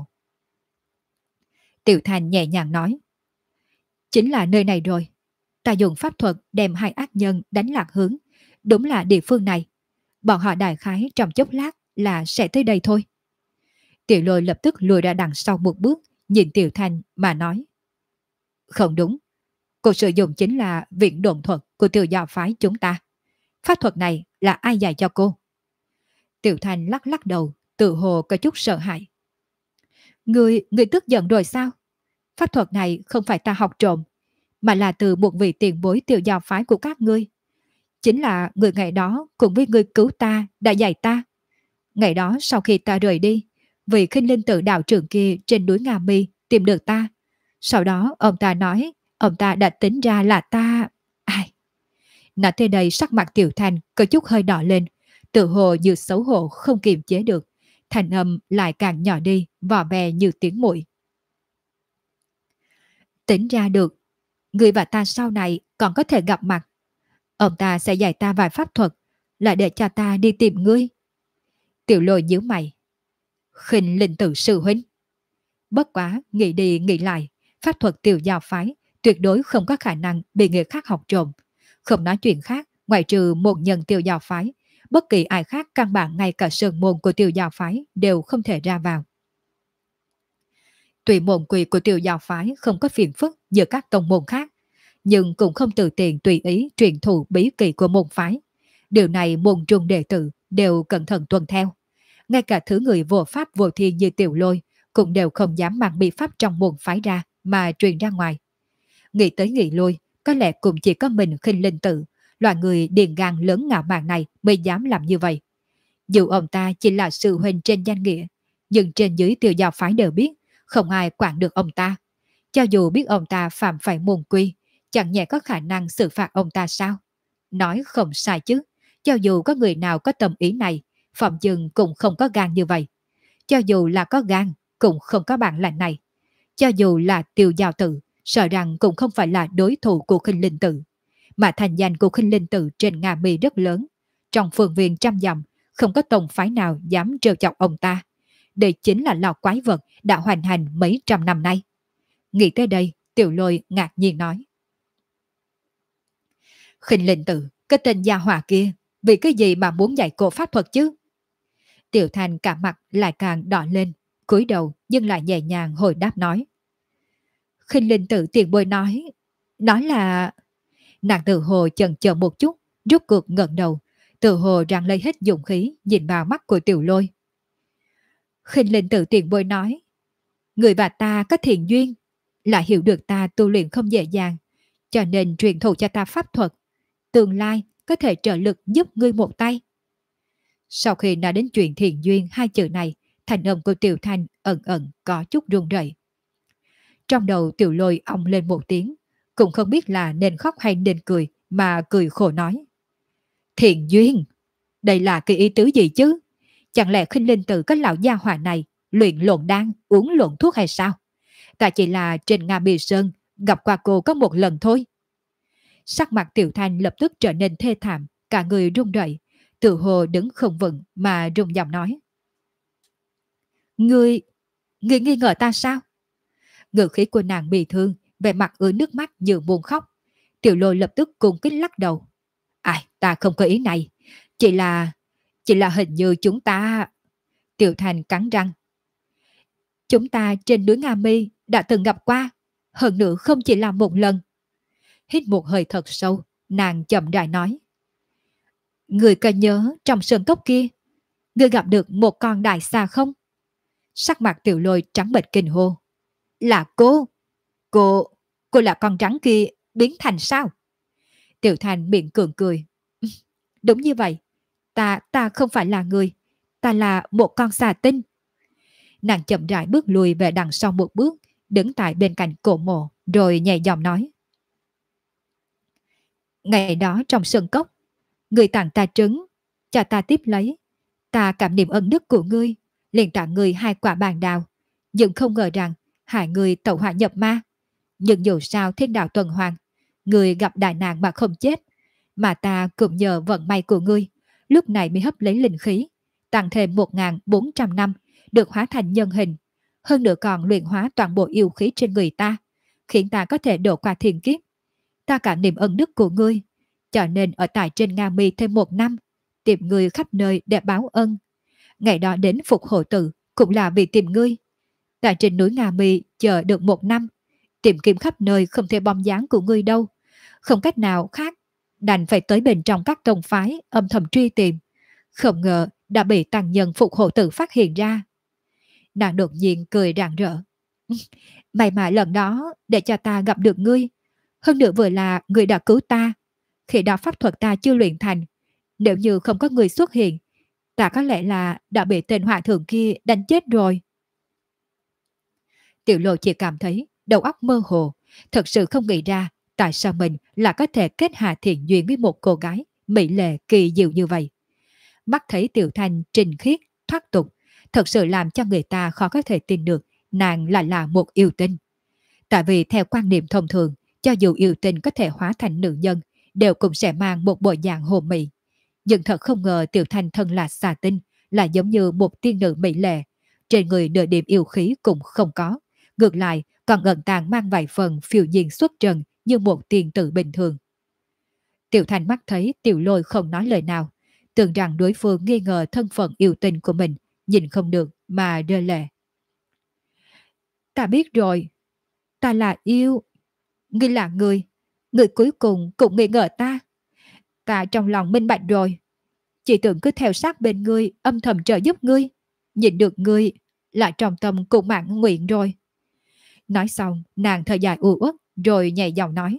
Tiểu Thanh nhẹ nhàng nói. Chính là nơi này rồi. Ta dùng pháp thuật đem hai ác nhân đánh lạc hướng. Đúng là địa phương này. Bọn họ đại khái trong chốc lát là sẽ tới đây thôi. Tiểu Lôi lập tức lùi ra đằng sau một bước, nhìn Tiểu Thanh mà nói. Không đúng. Cô sử dụng chính là viện độn thuật của Tiểu giáo phái chúng ta. Pháp thuật này là ai dạy cho cô? Tiểu Thanh lắc lắc đầu, tự hồ có chút sợ hãi. Người tức giận rồi sao? Pháp thuật này không phải ta học trộm, mà là từ một vị tiền bối Tiểu giáo phái của các ngươi. Chính là người ngày đó cùng với người cứu ta đã dạy ta. Ngày đó sau khi ta rời đi, vị khinh linh tự đạo trưởng kia trên núi Nga Mi tìm được ta. Sau đó ông ta nói, ông ta đã tính ra là ta... Ai? Nói tới đây sắc mặt Tiểu Thanh có chút hơi đỏ lên, tự hồ như xấu hổ không kiềm chế được. Thành âm lại càng nhỏ đi, vò bè như tiếng muội. Tính ra được, người và ta sau này còn có thể gặp mặt. Ông ta sẽ dạy ta vài pháp thuật, là để cho ta đi tìm ngươi. Tiểu Lôi nhíu mày. Khinh linh tự sư huynh. Bất quá, nghĩ đi nghĩ lại, pháp thuật Tiểu giáo phái tuyệt đối không có khả năng bị người khác học trộm. Không nói chuyện khác, ngoại trừ một nhân Tiểu giáo phái, bất kỳ ai khác căn bản ngay cả sơn môn của Tiểu giáo phái đều không thể ra vào. Tuy môn quy của Tiểu giáo phái không có phiền phức như các tông môn khác, nhưng cũng không tự tiện tùy ý truyền thụ bí kỳ của môn phái. Điều này môn trung đệ tử đều cẩn thận tuân theo. Ngay cả thứ người vô pháp vô thiên như Tiểu Lôi cũng đều không dám mang bí pháp trong môn phái ra mà truyền ra ngoài. Nghĩ tới nghĩ lui, có lẽ cũng chỉ có mình Khinh Linh Tự, loại người điền gan lớn ngạo mạn này mới dám làm như vậy. Dù ông ta chỉ là sư huynh trên danh nghĩa, nhưng trên dưới Tiểu giáo phái đều biết, không ai quản được ông ta. Cho dù biết ông ta phạm phải môn quy, chẳng nhẹ có khả năng xử phạt ông ta sao? Nói không sai chứ, cho dù có người nào có tâm ý này, phòng chừng cũng không có gan như vậy. Cho dù là có gan, cũng không có bản lĩnh này. Cho dù là Tiểu giáo tự, sợ rằng cũng không phải là đối thủ của Khinh Linh Tự. Mà thành danh của Khinh Linh Tự trên Nga Mi rất lớn. Trong phương viên trăm dặm, không có tông phái nào dám trêu chọc ông ta. Đây chính là lò quái vật đã hoành hành mấy trăm năm nay. Nghĩ tới đây, Tiểu Lôi ngạc nhiên nói. Khinh Linh Tự, cái tên gia hỏa kia, vì cái gì mà muốn dạy cô pháp thuật chứ? Tiểu Thanh cả mặt lại càng đỏ lên, cúi đầu nhưng lại nhẹ nhàng hồi đáp nói. Khinh Linh Tự tiền bối nói là... Nàng tự hồ chần chờ một chút, rút cuộc ngẩng đầu, tự hồ rằng lấy hết dũng khí nhìn vào mắt của Tiểu Lôi. Khinh Linh Tự tiền bối nói, người và ta có thiện duyên, lại hiểu được ta tu luyện không dễ dàng, cho nên truyền thụ cho ta pháp thuật, tương lai có thể trợ lực giúp ngươi một tay. Sau khi nói đến chuyện thiện duyên hai chữ này, thành âm của Tiểu Thanh ẩn ẩn có chút run rẩy. Trong đầu Tiểu Lôi ong lên một tiếng, cũng không biết là nên khóc hay nên cười, mà cười khổ nói. Thiện duyên? Đây là cái ý tứ gì chứ? Chẳng lẽ Khinh Linh Tự cái lão gia hỏa này luyện lộn đan, uống lộn thuốc hay sao? Ta chỉ là trên Nga Bì Sơn gặp qua cô có một lần thôi. Sắc mặt Tiểu Thanh lập tức trở nên thê thảm, cả người run rẩy, tự hồ đứng không vững mà run giọng nói. Ngươi nghi ngờ ta sao? Ngữ khí của nàng bị thương, vẻ mặt ứa nước mắt như buồn khóc. Tiểu Lôi lập tức cung kính lắc đầu. Ai, ta không có ý này. Chỉ là hình như chúng ta... Tiểu Thanh cắn răng. Chúng ta trên núi Nga Mi đã từng gặp qua, hơn nữa không chỉ là một lần. Hít một hơi thật sâu, nàng chậm rãi nói. Người có nhớ trong sơn cốc kia, người gặp được một con đại xà không? Sắc mặt Tiểu Lôi trắng bệch kinh hô. Là cô? Cô là con rắn kia biến thành sao? Tiểu Thanh miệng cường cười. Đúng như vậy, ta không phải là người, ta là một con xà tinh. Nàng chậm rãi bước lùi về đằng sau một bước, đứng tại bên cạnh cổ mộ, rồi nhẹ giọng nói. Ngày đó trong sơn cốc, người tặng ta trứng, cho ta tiếp lấy. Ta cảm niệm ân đức của ngươi, liền tặng ngươi 2 quả bàn đào, nhưng không ngờ rằng hại ngươi tẩu hỏa nhập ma. Nhưng dù sao thiên đạo tuần hoàn, ngươi gặp đại nạn mà không chết, mà ta cũng nhờ vận may của ngươi, lúc này mới hấp lấy linh khí, tăng thêm 1400 năm, được hóa thành nhân hình, hơn nữa còn luyện hóa toàn bộ yêu khí trên người ta, khiến ta có thể độ qua thiên kiếp. Ta cảm niệm ân đức của ngươi, cho nên ở tại trên Nga Mi thêm 1 năm, tìm ngươi khắp nơi để báo ân. Ngày đó đến Phục Hộ Tự cũng là vì tìm ngươi. Tại trên núi Nga Mi chờ được 1 năm, tìm kiếm khắp nơi không thấy bóng dáng của ngươi đâu, không cách nào khác, đành phải tới bên trong các tông phái âm thầm truy tìm. Không ngờ đã bị tăng nhân Phục Hộ Tự phát hiện ra. Nàng đột nhiên cười rạng rỡ. May mà lần đó để cho ta gặp được ngươi, hơn nữa vừa là người đã cứu ta. Khi đó pháp thuật ta chưa luyện thành, nếu như không có người xuất hiện, ta có lẽ là đã bị tên hòa thượng kia đánh chết rồi. Tiểu Lôi chỉ cảm thấy đầu óc mơ hồ, thật sự không nghĩ ra tại sao mình là có thể kết hạ thiện duyên với một cô gái mỹ lệ kỳ diệu như vậy. Mắt thấy Tiểu Thanh trình khiết, thoát tục, thật sự làm cho người ta khó có thể tin được nàng lại là một yêu tinh. Tại vì theo quan niệm thông thường, cho dù yêu tinh có thể hóa thành nữ nhân, đều cũng sẽ mang một bộ dạng hồ mị. Nhưng thật không ngờ Tiểu Thanh thân là xà tinh, là giống như một tiên nữ mỹ lệ. Trên người nửa điểm yêu khí cũng không có. Ngược lại, còn ẩn tàng mang vài phần phiêu nhiên xuất trần như một tiên tử bình thường. Tiểu Thanh mắt thấy Tiểu Lôi không nói lời nào, tưởng rằng đối phương nghi ngờ thân phận yêu tinh của mình, nhìn không được mà rơi lệ. Ta biết rồi, ta là yêu, ngươi là người cuối cùng cũng nghi ngờ ta. Ta trong lòng minh bạch rồi, chỉ tưởng cứ theo sát bên ngươi âm thầm trợ giúp ngươi, nhìn được ngươi là trong tâm cũng mãn nguyện rồi. Nói xong, nàng thở dài u uất rồi nhẹ giọng nói.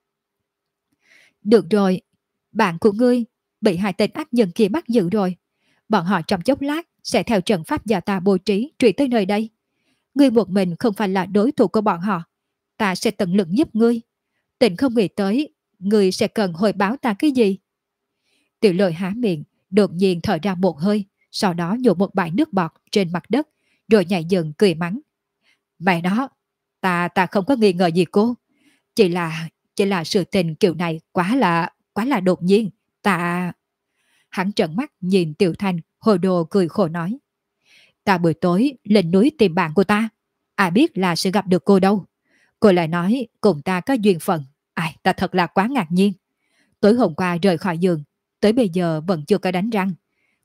Được rồi, bạn của ngươi bị 2 tên ác nhân kia bắt giữ rồi. Bọn họ trong chốc lát sẽ theo trận pháp do ta bố trí truy tới nơi đây. Ngươi một mình không phải là đối thủ của bọn họ. Ta sẽ tận lực giúp ngươi. Tình không nghĩ tới, ngươi sẽ cần hồi báo ta cái gì? Tiểu Lôi há miệng, đột nhiên thở ra một hơi, sau đó nhổ một bãi nước bọt trên mặt đất, rồi nhảy dựng cười mắng. Mẹ đó, ta không có nghi ngờ gì cô. Chỉ là sự tình kiểu này quá là đột nhiên. Hắn trợn mắt nhìn Tiểu Thanh, hồ đồ cười khổ nói. Ta buổi tối lên núi tìm bạn của ta, ai biết là sẽ gặp được cô đâu. Cô lại nói cùng ta có duyên phận. Ai, ta thật là quá ngạc nhiên. Tối hôm qua rời khỏi giường, tới bây giờ vẫn chưa có đánh răng.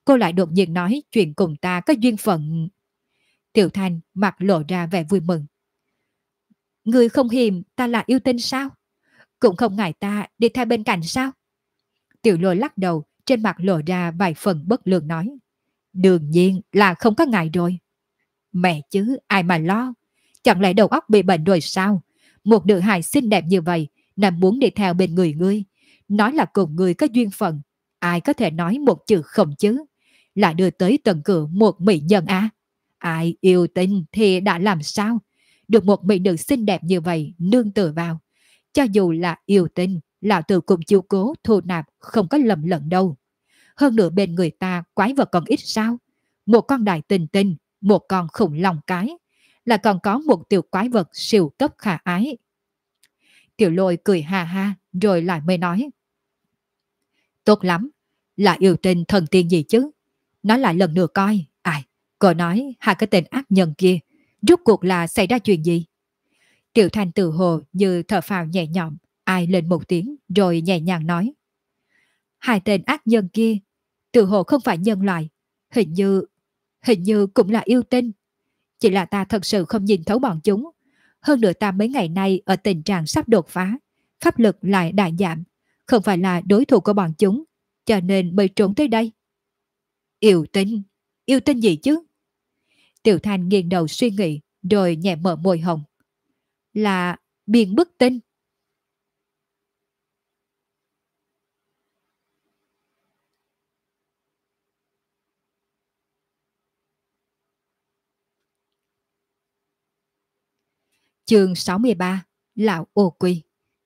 cô lại đột nhiên nói chuyện cùng ta có duyên phận. Tiểu Thanh mặt lộ ra vẻ vui mừng. Người không hiềm ta là yêu tinh sao? Cũng không ngại ta đi theo bên cạnh sao? Tiểu Lôi lắc đầu, trên mặt lộ ra vài phần bất lương nói. Đương nhiên là không có ngại rồi. Mẹ chứ, ai mà lo. Chẳng lẽ đầu óc bị bệnh rồi sao? Một nữ hài xinh đẹp như vậy, nàng muốn đi theo bên người ngươi. Nói là cùng ngươi có duyên phận. Ai có thể nói một chữ không chứ? Là đưa tới tận cửa một mỹ nhân à? Ai yêu tinh thì đã làm sao? Được một mỹ nữ xinh đẹp như vậy nương tựa vào. Cho dù là yêu tinh, lão tử cũng chiếu cố thu nạp không có lầm lẫn đâu. Hơn nữa bên người ta quái vật còn ít sao? Một con đại tinh tinh, một con khủng long cái, là còn có một tiểu quái vật siêu cấp khả ái. Tiểu Lôi cười ha ha rồi lại mới nói. Tốt lắm, là yêu tinh thần tiên gì chứ? Nói lại lần nữa coi. Ai, cô nói hai cái tên ác nhân kia, rốt cuộc là xảy ra chuyện gì? Tiểu Thanh tự hồ như thở phào nhẹ nhõm, ai lên một tiếng rồi nhẹ nhàng nói. Hai tên ác nhân kia, tự hồ không phải nhân loại, hình như cũng là yêu tinh. Chỉ là ta thật sự không nhìn thấu bọn chúng. Hơn nữa ta mấy ngày nay ở tình trạng sắp đột phá, pháp lực lại đại giảm, không phải là đối thủ của bọn chúng, cho nên mới trốn tới đây. Yêu tinh gì chứ? Tiểu Thanh nghiêng đầu suy nghĩ, rồi nhẹ mở môi hồng. Là biên bức tinh. Chương 63. Lão ô quy.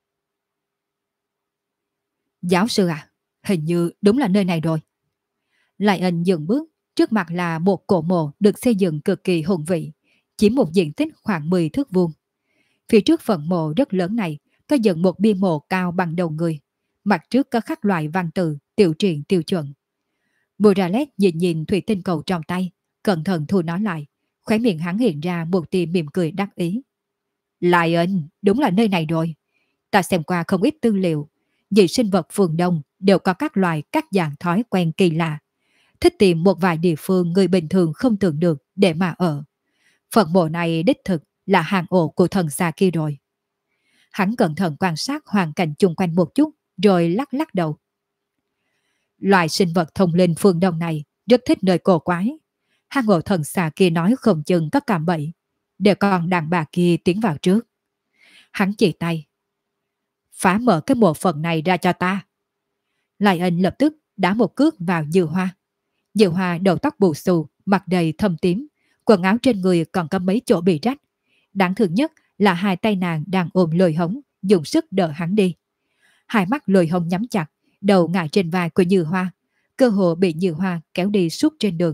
Giáo sư à, hình như đúng là nơi này rồi. Lại Ân dừng bước, trước mặt là một cổ mộ được xây dựng cực kỳ hùng vĩ, chiếm một diện tích khoảng 10 thước vuông. Phía trước phần mộ rất lớn này có dựng một bia mộ cao bằng đầu người, mặt trước có khắc loại văn tự tiểu truyền tiêu chuẩn. Morales nhìn nhìn thủy tinh cầu trong tay, cẩn thận thu nó lại, khóe miệng hắn hiện ra một tia mỉm cười đắc ý. Lion, đúng là nơi này rồi. Ta xem qua không ít tư liệu, dị sinh vật phương Đông đều có các loài các dạng thói quen kỳ lạ, thích tìm một vài địa phương người bình thường không tưởng được để mà ở. Phần mộ này đích thực là hang ổ của thần xa kia rồi. Hắn cẩn thận quan sát hoàn cảnh chung quanh một chút, rồi lắc lắc đầu. Loài sinh vật thông linh phương Đông này rất thích nơi cổ quái. Hang ổ thần xà kia nói không chừng có cạm bẫy, để con đàn bà kia tiến vào trước. Hắn chỉ tay. Phá mở cái mộ phần này ra cho ta. Lại Ân lập tức đá một cước vào Dư Hoa. Dư Hoa đầu tóc bù xù, mặt đầy thâm tím, quần áo trên người còn có mấy chỗ bị rách. Đáng thương nhất là hai tay nàng đang ôm Lôi Hống, dùng sức đỡ hắn đi. Hai mắt Lôi Hống nhắm chặt, đầu ngã trên vai của Dư Hoa, cơ hồ bị Dư Hoa kéo đi suốt trên đường.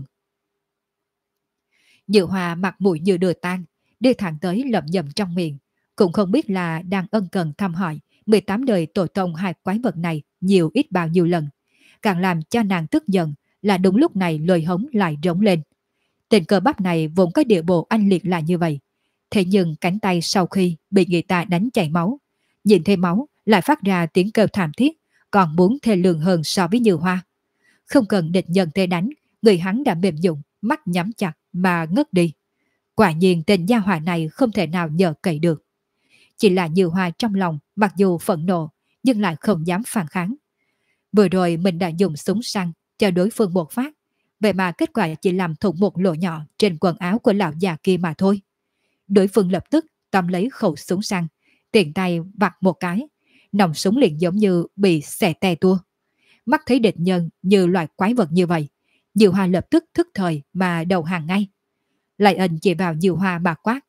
Dư Hoa mặt mũi như đưa tan, đi thẳng tới lẩm nhẩm trong miệng, cũng không biết là đang ân cần thăm hỏi 18 đời tổ tông hai quái vật này nhiều ít bao nhiêu lần. Càng làm cho nàng tức giận là đúng lúc này Lôi Hống lại rống lên. Tên cơ bắp này vốn có địa bộ anh liệt là như vậy. Thế nhưng cánh tay sau khi bị người ta đánh chảy máu, nhìn thấy máu lại phát ra tiếng kêu thảm thiết, còn muốn thê lương hơn so với Như Hoa. Không cần địch nhân tê đánh, người hắn đã mềm nhũn, mắt nhắm chặt mà ngất đi. Quả nhiên tên gia hỏa này không thể nào nhờ cậy được. Chỉ là Như Hoa trong lòng mặc dù phẫn nộ nhưng lại không dám phản kháng. Vừa rồi mình đã dùng súng săn cho đối phương một phát, vậy mà kết quả chỉ làm thủng một lỗ nhỏ trên quần áo của lão già kia mà thôi. Đối phương lập tức tóm lấy khẩu súng săn, tiện tay vặt một cái, nòng súng liền giống như bị xẻ te tua. Mắt thấy địch nhân như loại quái vật như vậy, Diệu Hoa lập tức thức thời mà đầu hàng ngay. Lại Ân chỉ vào Diệu Hoa mà quát.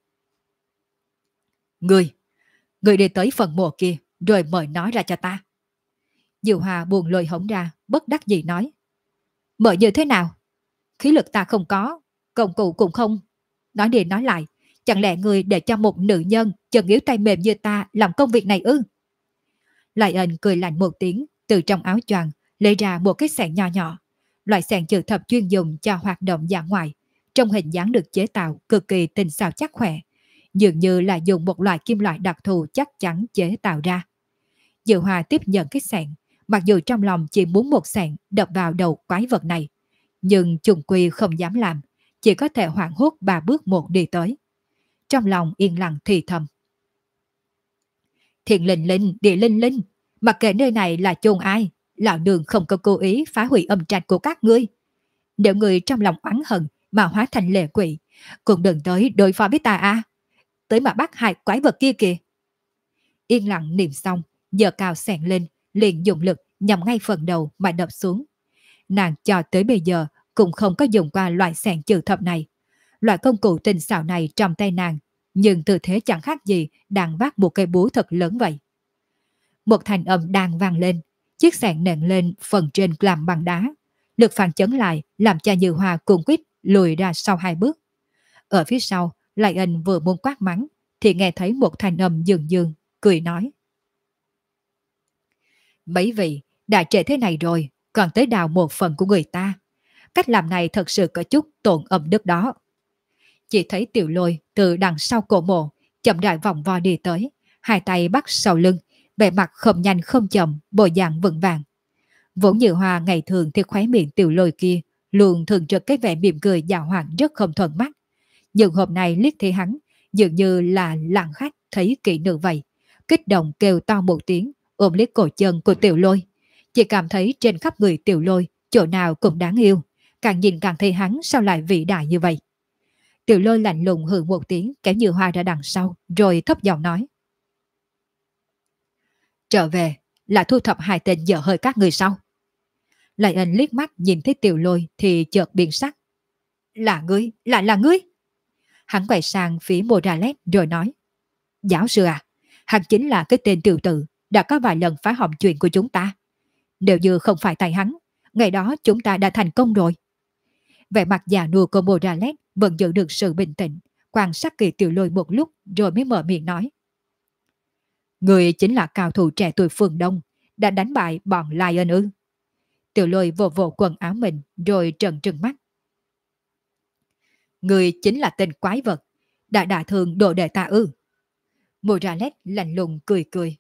Người đi tới phần mộ kia rồi mời nói ra cho ta. Diệu Hoa buông Lôi Hống ra, bất đắc dĩ nói. Mời như thế nào? Khí lực ta không có, công cụ cũng không. Nói đi nói lại, chẳng lẽ người để cho một nữ nhân chân yếu tay mềm như ta làm công việc này ư? Lại Ân cười lạnh một tiếng, từ trong áo choàng lấy ra một cái xẻng nhỏ nhỏ, loại xẻng trừ thập chuyên dùng cho hoạt động dã ngoại, trong hình dáng được chế tạo cực kỳ tinh xảo chắc khỏe, dường như là dùng một loại kim loại đặc thù chắc chắn chế tạo ra. Diệu Hòa tiếp nhận cái xẻng, mặc dù trong lòng chỉ muốn một xẻng đập vào đầu quái vật này, nhưng chung quy không dám làm, chỉ có thể hoảng hốt 3 bước 1 đi tới. Trong lòng yên lặng thì thầm. Thiện linh linh, địa linh linh, mặc kệ nơi này là chôn ai, lão nương không có cố ý phá hủy âm trạch của các ngươi. Nếu người trong lòng oán hận mà hóa thành lệ quỷ, cũng đừng tới đối phó với ta a, tới mà bắt hai quái vật kia kìa. Yên lặng niệm xong, giờ cao xẹn lên, liền dùng lực nhằm ngay phần đầu mà đập xuống. Nàng cho tới bây giờ cũng không có dùng qua loại xẹn trừ thập này. Loại công cụ tinh xảo này trong tay nàng, nhưng tư thế chẳng khác gì đang vác một cây búa thật lớn vậy. Một thanh âm đang vang lên, chiếc xẹn nện lên phần trên làm bằng đá. Lực phản chấn lại làm cho Như Hoa cuồng quýt lùi ra sau 2 bước. Ở phía sau, Lai Ân vừa muốn quát mắng, thì nghe thấy một thanh âm dường dường, cười nói. Mấy vị, đã trễ thế này rồi, còn tới đào một phần của người ta. Cách làm này thật sự có chút tổn âm đức đó. Chỉ thấy Tiểu Lôi từ đằng sau cổ mộ, chậm rãi vòng vo đi tới, hai tay bắt sau lưng, vẻ mặt không nhanh không chậm, bộ dạng vững vàng. Vốn Như Hoa ngày thường thì khóe miệng Tiểu Lôi kia luôn thường trực cái vẻ mỉm cười giảo hoạt rất không thuận mắt. Nhưng hôm nay liếc thấy hắn, dường như là lạng khách thấy kỹ nữ vậy, kích động kêu to một tiếng, ôm lấy cổ chân của Tiểu Lôi. Chỉ cảm thấy trên khắp người Tiểu Lôi, chỗ nào cũng đáng yêu, càng nhìn càng thấy hắn sao lại vĩ đại như vậy. Tiểu Lôi lạnh lùng hừ một tiếng, kéo Như Hoa ra đằng sau, rồi thấp giọng nói. Trở về, là thu thập hai tên dở hơi các người sau. Lại Ân liếc mắt nhìn thấy Tiểu Lôi thì chợt biến sắc. Là ngươi, là ngươi. Hắn quay sang phía Mộ Ra Lét rồi nói. Giáo sư à, hắn chính là cái tên tiểu tử đã có vài lần phá hỏng chuyện của chúng ta. Nếu như không phải tại hắn, ngày đó chúng ta đã thành công rồi. Vẻ mặt già nua của Mộ Ra Lét vẫn giữ được sự bình tĩnh, quan sát kỳ Tiểu Lôi một lúc rồi mới mở miệng nói. Người chính là cao thủ trẻ tuổi phương Đông, đã đánh bại bọn Lion ư? Tiểu Lôi vồ vồ quần áo mình rồi trợn trừng mắt. Người chính là tên quái vật, đã đả thương đồ đệ ta ư? Mộ Ra Lét lạnh lùng cười cười.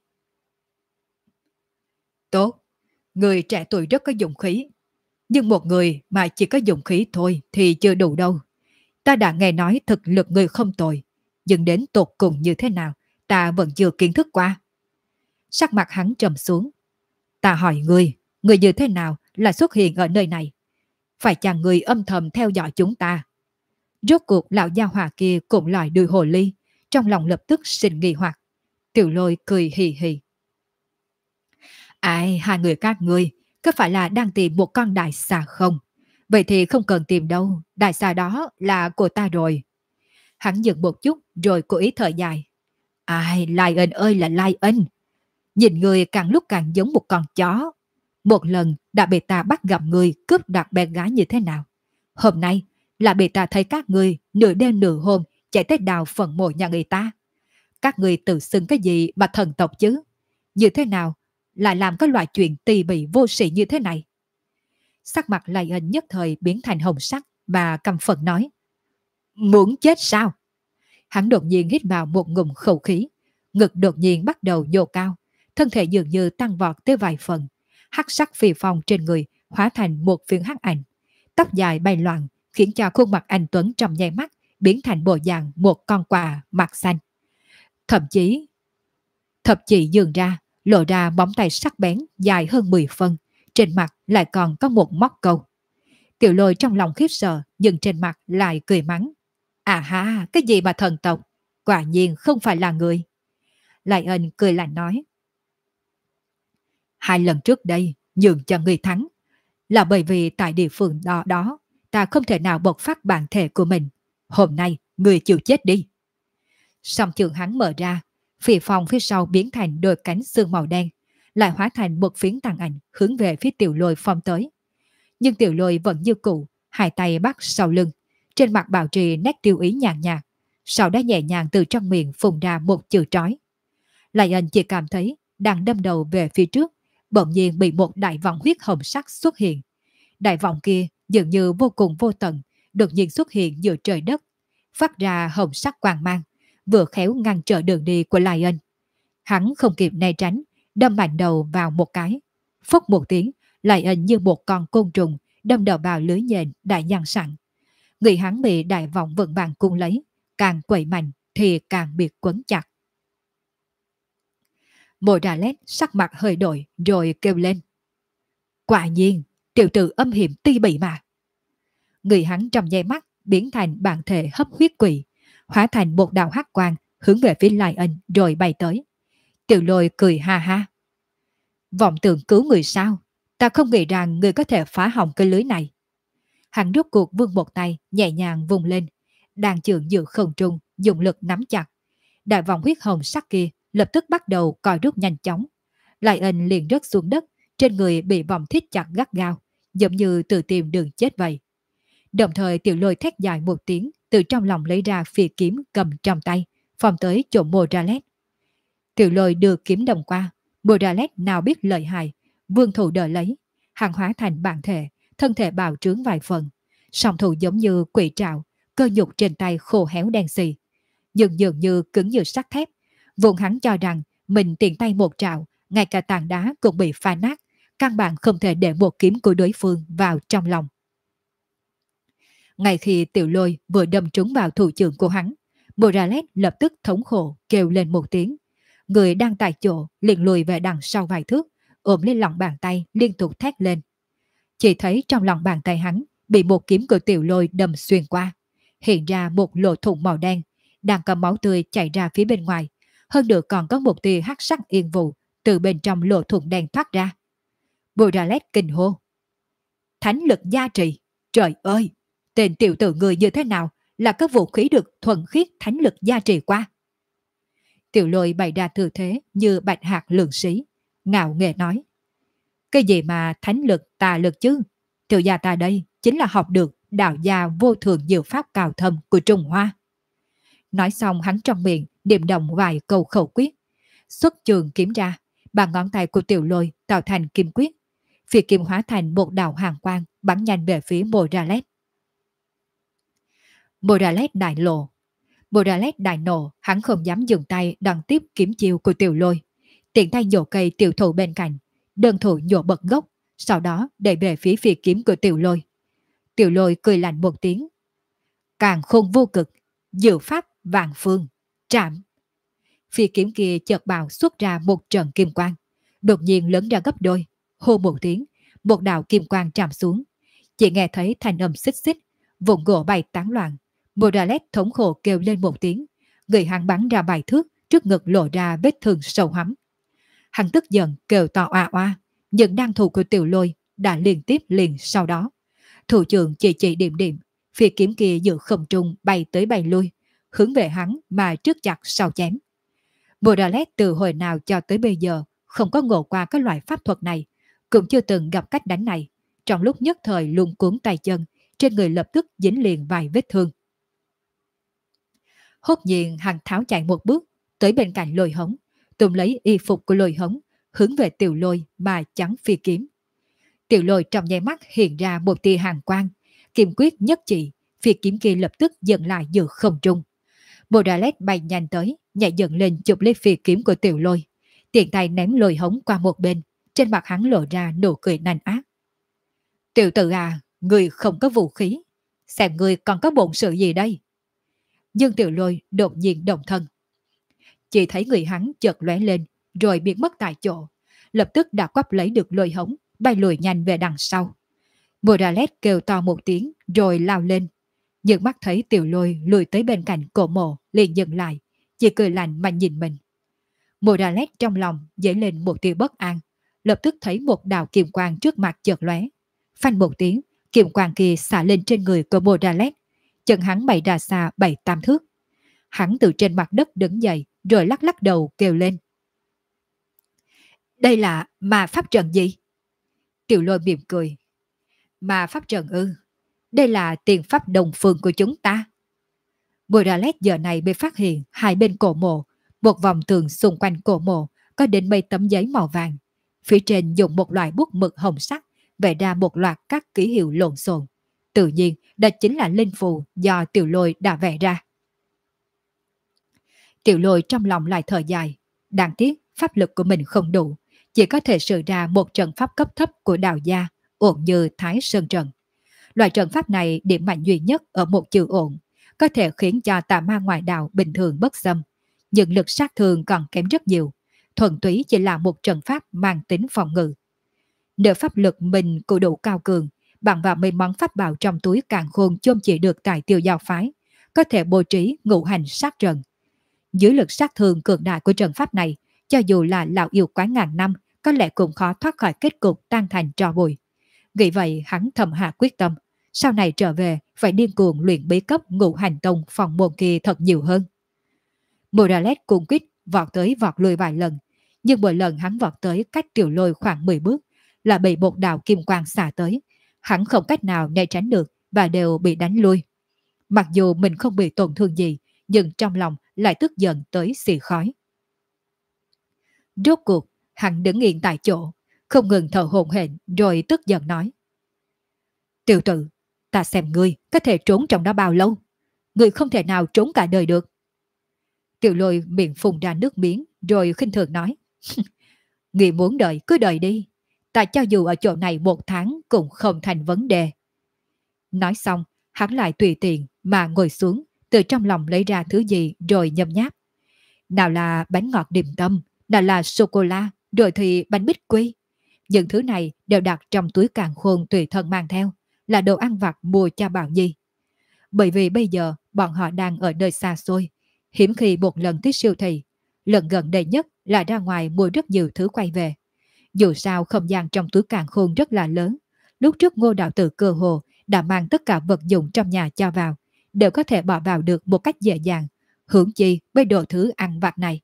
Tốt, người trẻ tuổi rất có dụng khí. Nhưng một người mà chỉ có dụng khí thôi thì chưa đủ đâu. Ta đã nghe nói thực lực người không tồi, nhưng đến tột cùng như thế nào ta vẫn chưa kiến thức qua. Sắc mặt hắn trầm xuống. Ta hỏi người như thế nào là xuất hiện ở nơi này? Phải chăng người âm thầm theo dõi chúng ta? Rốt cuộc lão gia hỏa kia cũng lòi đuôi hồ ly, trong lòng lập tức sinh nghi hoặc. Tiểu Lôi cười hì hì. Ai, hai người các ngươi có phải là đang tìm một con đại xà không? Vậy thì không cần tìm đâu, đại xà đó là của ta rồi. Hắn dừng một chút rồi cố ý thở dài. Ai, Lion ơi là Lion. Nhìn người càng lúc càng giống một con chó. Một lần đã bị ta bắt gặp người cướp đoạt bé gái như thế nào. Hôm nay là bị ta thấy các người nửa đêm nửa hôm chạy tới đào phần mộ nhà người ta. Các người tự xưng cái gì mà thần tộc chứ? Như thế nào lại làm cái loại chuyện tì bỉ vô sĩ như thế này? Sắc mặt Lion nhất thời biến thành hồng sắc và căm phẫn nói. Muốn chết sao? Hắn đột nhiên hít vào một ngụm khẩu khí, ngực đột nhiên bắt đầu nhô cao, thân thể dường như tăng vọt tới vài phần, hắc sắc phì phong trên người hóa thành một phiến hắc ảnh, tóc dài bay loạn khiến cho khuôn mặt anh Tuấn trong nháy mắt biến thành bộ dạng một con quà mặt xanh. Thậm chí dường ra lộ ra móng tay sắc bén dài hơn 10 phân, trên mặt lại còn có một móc câu. Tiểu Lôi trong lòng khiếp sợ nhưng trên mặt lại cười mắng. À ha, cái gì mà thần tộc, quả nhiên không phải là người. Lại Ân cười lạnh nói. 2 lần trước đây nhường cho người thắng là bởi vì tại địa phương đó ta không thể nào bộc phát bản thể của mình. Hôm nay người chịu chết đi. Song trường hắn mở ra, phì phong phía sau biến thành đôi cánh xương màu đen, lại hóa thành một phiến tàn ảnh hướng về phía Tiểu Lôi phong tới. Nhưng Tiểu Lôi vẫn như cũ, hai tay bắt sau lưng, trên mặt bảo trì nét tiêu ý nhàn nhạt, sau đó nhẹ nhàng từ trong miệng phun ra một chữ trói. Lại Anh chỉ cảm thấy đang đâm đầu về phía trước, bỗng nhiên bị một đại vòng huyết hồng sắc xuất hiện. Đại vòng kia dường như vô cùng vô tận, đột nhiên xuất hiện giữa trời đất, phát ra hồng sắc quang mang, vừa khéo ngăn trở đường đi của Lion. Hắn không kịp né tránh, đâm mạnh đầu vào một cái. Phốc một tiếng, Lion như một con côn trùng đâm đầu vào lưới nhện đã dang sẵn. Người hắn bị đại vọng vững vàng cung lấy, càng quậy mạnh thì càng bị quấn chặt. Mộ Đà Lét sắc mặt hơi đổi rồi kêu lên. Quả nhiên, tiểu tử âm hiểm ti bỉ mà. Người hắn trong nháy mắt biến thành bản thể hấp huyết quỷ, hóa thành một đạo hắc quang hướng về phía Lai Ân rồi bay tới. Tiểu Lôi cười ha ha. Vọng tưởng cứu người sao? Ta không nghĩ rằng người có thể phá hỏng cái lưới này. Hắn rút cuộc vươn một tay nhẹ nhàng vùng lên, đàn trường giữ không trung dùng lực nắm chặt. Đại vòng huyết hồng sắc kia lập tức bắt đầu còi rút nhanh chóng. Lai Ân liền rớt xuống đất, trên người bị vòng thít chặt gắt gao, giống như tự tìm đường chết vậy. Đồng thời Tiểu Lôi thét dài một tiếng, từ trong lòng lấy ra phi kiếm cầm trong tay, phòng tới chỗ Mộ Ra Lét. Tiểu Lôi đưa kiếm đồng qua, Mộ Ra Lét nào biết lợi hại, vương thủ đỡ lấy, hàng hóa thành bản thể, thân thể bào trướng vài phần, song thủ giống như quỷ trảo, cơ nhục trên tay khô héo đen xì, nhưng dường như cứng như sắt thép. Vốn hắn cho rằng mình tiện tay một trảo, ngay cả tảng đá cũng bị phá nát, căn bản không thể để một kiếm của đối phương vào trong lòng. Ngay khi Tiểu Lôi vừa đâm trúng vào thủ trưởng của hắn, Mộ Ra Lét lập tức thống khổ kêu lên một tiếng. Người đang tại chỗ liền lùi về đằng sau vài thước, ôm lên lòng bàn tay liên tục thét lên. Chỉ thấy trong lòng bàn tay hắn bị một kiếm của Tiểu Lôi đâm xuyên qua, hiện ra một lỗ thủng màu đen, đang có máu tươi chảy ra phía bên ngoài, hơn nữa còn có một tia hắc sắc yên vụ từ bên trong lỗ thủng đen thoát ra. Mộ Ra Lét kinh hô. Thánh lực gia trì, trời ơi! Tên tiểu tử người như thế nào là có vũ khí được thuần khiết thánh lực gia trì qua? Tiểu Lôi bày ra tư thế như bạch hạt lượng sĩ, ngạo nghễ nói. Cái gì mà thánh lực tà lực chứ? Tiểu gia ta đây chính là học được đạo gia vô thường diệu pháp cao thâm của Trung Hoa. Nói xong hắn trong miệng niệm động vài câu khẩu quyết. Xuất trường kiếm ra, bàn ngón tay của Tiểu Lôi tạo thành kim quyết. Phi kim hóa thành một đạo hàng quang bắn nhanh về phía Mộ Ra Lét. Mộ Ra Lét đại lộ. Mộ Ra Lét đại nộ, hắn không dám dừng tay đón tiếp kiếm chiêu của Tiểu Lôi. Tiện tay nhổ cây tiểu thụ bên cạnh, đơn thủ nhổ bật gốc, sau đó đẩy về phía phi kiếm của Tiểu Lôi. Tiểu Lôi cười lạnh một tiếng. Càng khôn vô cực, diệu pháp vạn phương, trảm. Phi kiếm kia chợt bào xuất ra một trận kim quang, đột nhiên lớn ra gấp đôi, hô một tiếng, một đạo kim quang chạm xuống. Chỉ nghe thấy thanh âm xích xích, vụn gỗ bay tán loạn. Mộ Ra Lét thống khổ kêu lên một tiếng, người hắn bắn ra vài thước, trước ngực lộ ra vết thương sâu hắm. Hắn tức giận kêu to oa oa, nhưng đan thủ của Tiểu Lôi đã liên tiếp liền sau đó. Thủ trưởng chỉ điểm điểm, phi kiếm kia giữ không trung bay tới bay lui, hướng về hắn mà trước chặt sau chém. Mộ Ra Lét từ hồi nào cho tới bây giờ không có ngộ qua các loại pháp thuật này, cũng chưa từng gặp cách đánh này. Trong lúc nhất thời luống cuống tay chân, trên người lập tức dính liền vài vết thương. Hốt nhiên hắn tháo chạy một bước tới bên cạnh Lôi Hống, tùm lấy y phục của Lôi Hống, hướng về Tiểu Lôi mà chắn phi kiếm. Tiểu Lôi trong nháy mắt hiện ra một tia hàn quang, kim quyết nhất chỉ, phi kiếm kia lập tức dừng lại giữa không trung. Mộ Ra Lét bay nhanh tới, nhảy dựng lên chụp lấy phi kiếm của Tiểu Lôi, tiện tay ném Lôi Hống qua một bên, trên mặt hắn lộ ra nụ cười nanh ác. Tiểu tử à, người không có vũ khí, xem người còn có bổn sự gì đây? Nhưng Tiểu Lôi đột nhiên động thân. Chỉ thấy người hắn chợt lóe lên, rồi biến mất tại chỗ, lập tức đã quắp lấy được Lôi Hống, bay lùi nhanh về đằng sau. Mộ Ra Lét kêu to một tiếng rồi lao lên, nhưng mắt thấy Tiểu Lôi lùi tới bên cạnh cổ mộ liền dừng lại, chỉ cười lạnh mà nhìn mình. Mộ Ra Lét trong lòng dấy lên một tia bất an, lập tức thấy một đạo kiềm quang trước mặt chợt lóe. Phanh một tiếng, kiềm quang kia xả lên trên người của Mộ Ra Lét, chân hắn bay ra xa 7-8 thước. Hắn từ trên mặt đất đứng dậy rồi lắc lắc đầu kêu lên. Đây là ma pháp trận gì? Tiểu Lôi mỉm cười. Ma pháp trận ư? Đây là tiền pháp đồng phương của chúng ta. Mộ Ra Lét giờ này mới phát hiện hai bên cổ mộ, một vòng tường xung quanh cổ mộ có đến mấy tấm giấy màu vàng. Phía trên dùng một loại bút mực hồng sắc vẽ ra một loạt các ký hiệu lộn xộn. Tự nhiên đó chính là linh phù do Tiểu Lôi đã vẽ ra. Tiểu Lôi trong lòng lại thở dài. Đáng tiếc pháp lực của mình không đủ, chỉ có thể sử ra một trận pháp cấp thấp của đạo gia ổn như Thái Sơn Trận. Loại trận pháp này điểm mạnh duy nhất ở một chữ ổn, có thể khiến cho tà ma ngoại đạo bình thường bất xâm, nhưng lực sát thương còn kém rất nhiều, thuần túy chỉ là một trận pháp mang tính phòng ngự. Nếu pháp lực mình cũng đủ cao cường, bằng vào mấy món pháp bảo trong túi càn khôn chôm chỉ được tại Tiêu Giao phái, có thể bố trí ngũ hành sát trận. Dưới lực sát thương cường đại của trận pháp này, cho dù là lão yêu quái ngàn năm, có lẽ cũng khó thoát khỏi kết cục tan thành tro bụi. Vì vậy hắn thầm hạ quyết tâm, sau này trở về phải điên cuồng luyện bí cấp ngũ hành tông phòng môn kia thật nhiều hơn. Moralet cuồng quýt vọt tới vọt lui vài lần, nhưng mỗi lần hắn vọt tới cách Tiểu Lôi khoảng 10 bước là bị một đạo kim quang xả tới, hắn không cách nào né tránh được và đều bị đánh lui. Mặc dù mình không bị tổn thương gì, nhưng trong lòng lại tức giận tới xì khói. Rốt cuộc, hắn đứng yên tại chỗ, không ngừng thở hổn hển rồi tức giận nói: Tiểu tử, ta xem ngươi có thể trốn trong đó bao lâu? Ngươi không thể nào trốn cả đời được. Tiểu Lôi miệng phun ra nước miếng rồi khinh thường nói: Ngươi muốn đợi cứ đợi đi, ta cho dù ở chỗ này 1 tháng cũng không thành vấn đề. Nói xong, hắn lại tùy tiện mà ngồi xuống, từ trong lòng lấy ra thứ gì rồi nhấm nháp. Nào là bánh ngọt điểm tâm, nào là sô-cô-la, rồi thì bánh bích quy. Những thứ này đều đặt trong túi càn khôn tùy thân mang theo, là đồ ăn vặt mua cho Bảo Nhi. Bởi vì bây giờ bọn họ đang ở nơi xa xôi, hiếm khi một lần tới siêu thị, lần gần đây nhất là ra ngoài mua rất nhiều thứ quay về. Dù sao không gian trong túi càn khôn rất là lớn, lúc trước Ngô đạo tử cơ hồ đã mang tất cả vật dụng trong nhà cho vào, đều có thể bỏ vào được một cách dễ dàng, hưởng chi với đồ thứ ăn vặt này.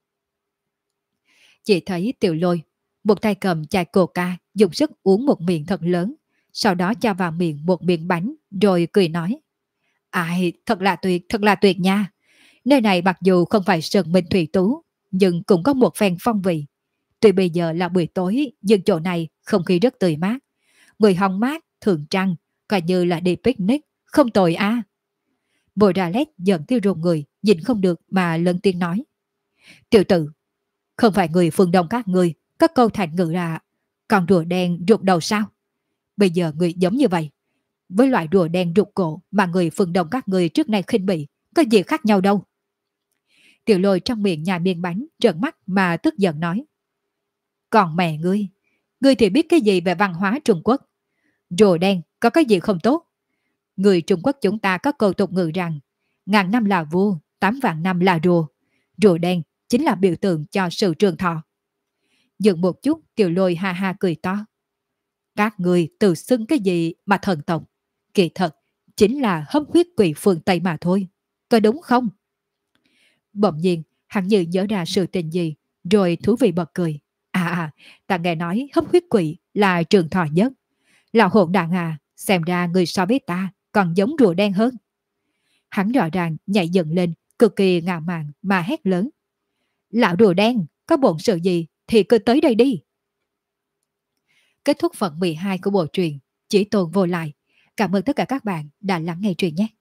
Chỉ thấy Tiểu Lôi, một tay cầm chai coca, dùng sức uống một miệng thật lớn, sau đó cho vào miệng một miếng bánh, rồi cười nói: Ai, thật là tuyệt nha. Nơi này mặc dù không phải Sơn Minh Thủy Tú, nhưng cũng có một phen phong vị. Tuy bây giờ là buổi tối, nhưng chỗ này không khí rất tươi mát. Người hóng mát, thường trăng, coi như là đi picnic, không tồi à. Moralet giận tiêu rùng người, nhìn không được mà lớn tiếng nói: Tiểu tử, không phải người phương Đông các người có câu thành ngữ là còn rùa đen rụt đầu sao? Bây giờ người giống như vậy, với loại rùa đen rụt cổ mà người phương Đông các người trước nay khinh bỉ, có gì khác nhau đâu. Tiểu Lôi trong miệng nhai miếng bánh, trợn mắt mà tức giận nói: Còn mẹ ngươi thì biết cái gì về văn hóa Trung Quốc? Rùa đen có cái gì không tốt? Người Trung Quốc chúng ta có câu tục ngữ rằng 1000 năm là vua, 8 vạn năm là rùa. Rùa đen chính là biểu tượng cho sự trường thọ. Dừng một chút, Tiểu Lôi ha ha cười to: Các người tự xưng cái gì mà thần tộc, kỳ thật chính là hấp huyết quỷ phương Tây mà thôi, có đúng không? Bỗng nhiên hắn như nhớ ra sự tình gì, rồi thú vị bật cười: ta nghe nói hấp huyết quỷ là trường thọ nhất. Lão hỗn đàn à, xem ra người so với ta còn giống rùa đen hơn. Hắn rõ ràng nhảy dựng lên, cực kỳ ngạo mạn mà hét lớn: Lão rùa đen, có bổn sự gì thì cứ tới đây đi. Kết thúc phần 12 của bộ truyện Chỉ Tồn Vô Lại. Cảm ơn tất cả các bạn đã lắng nghe truyện nhé.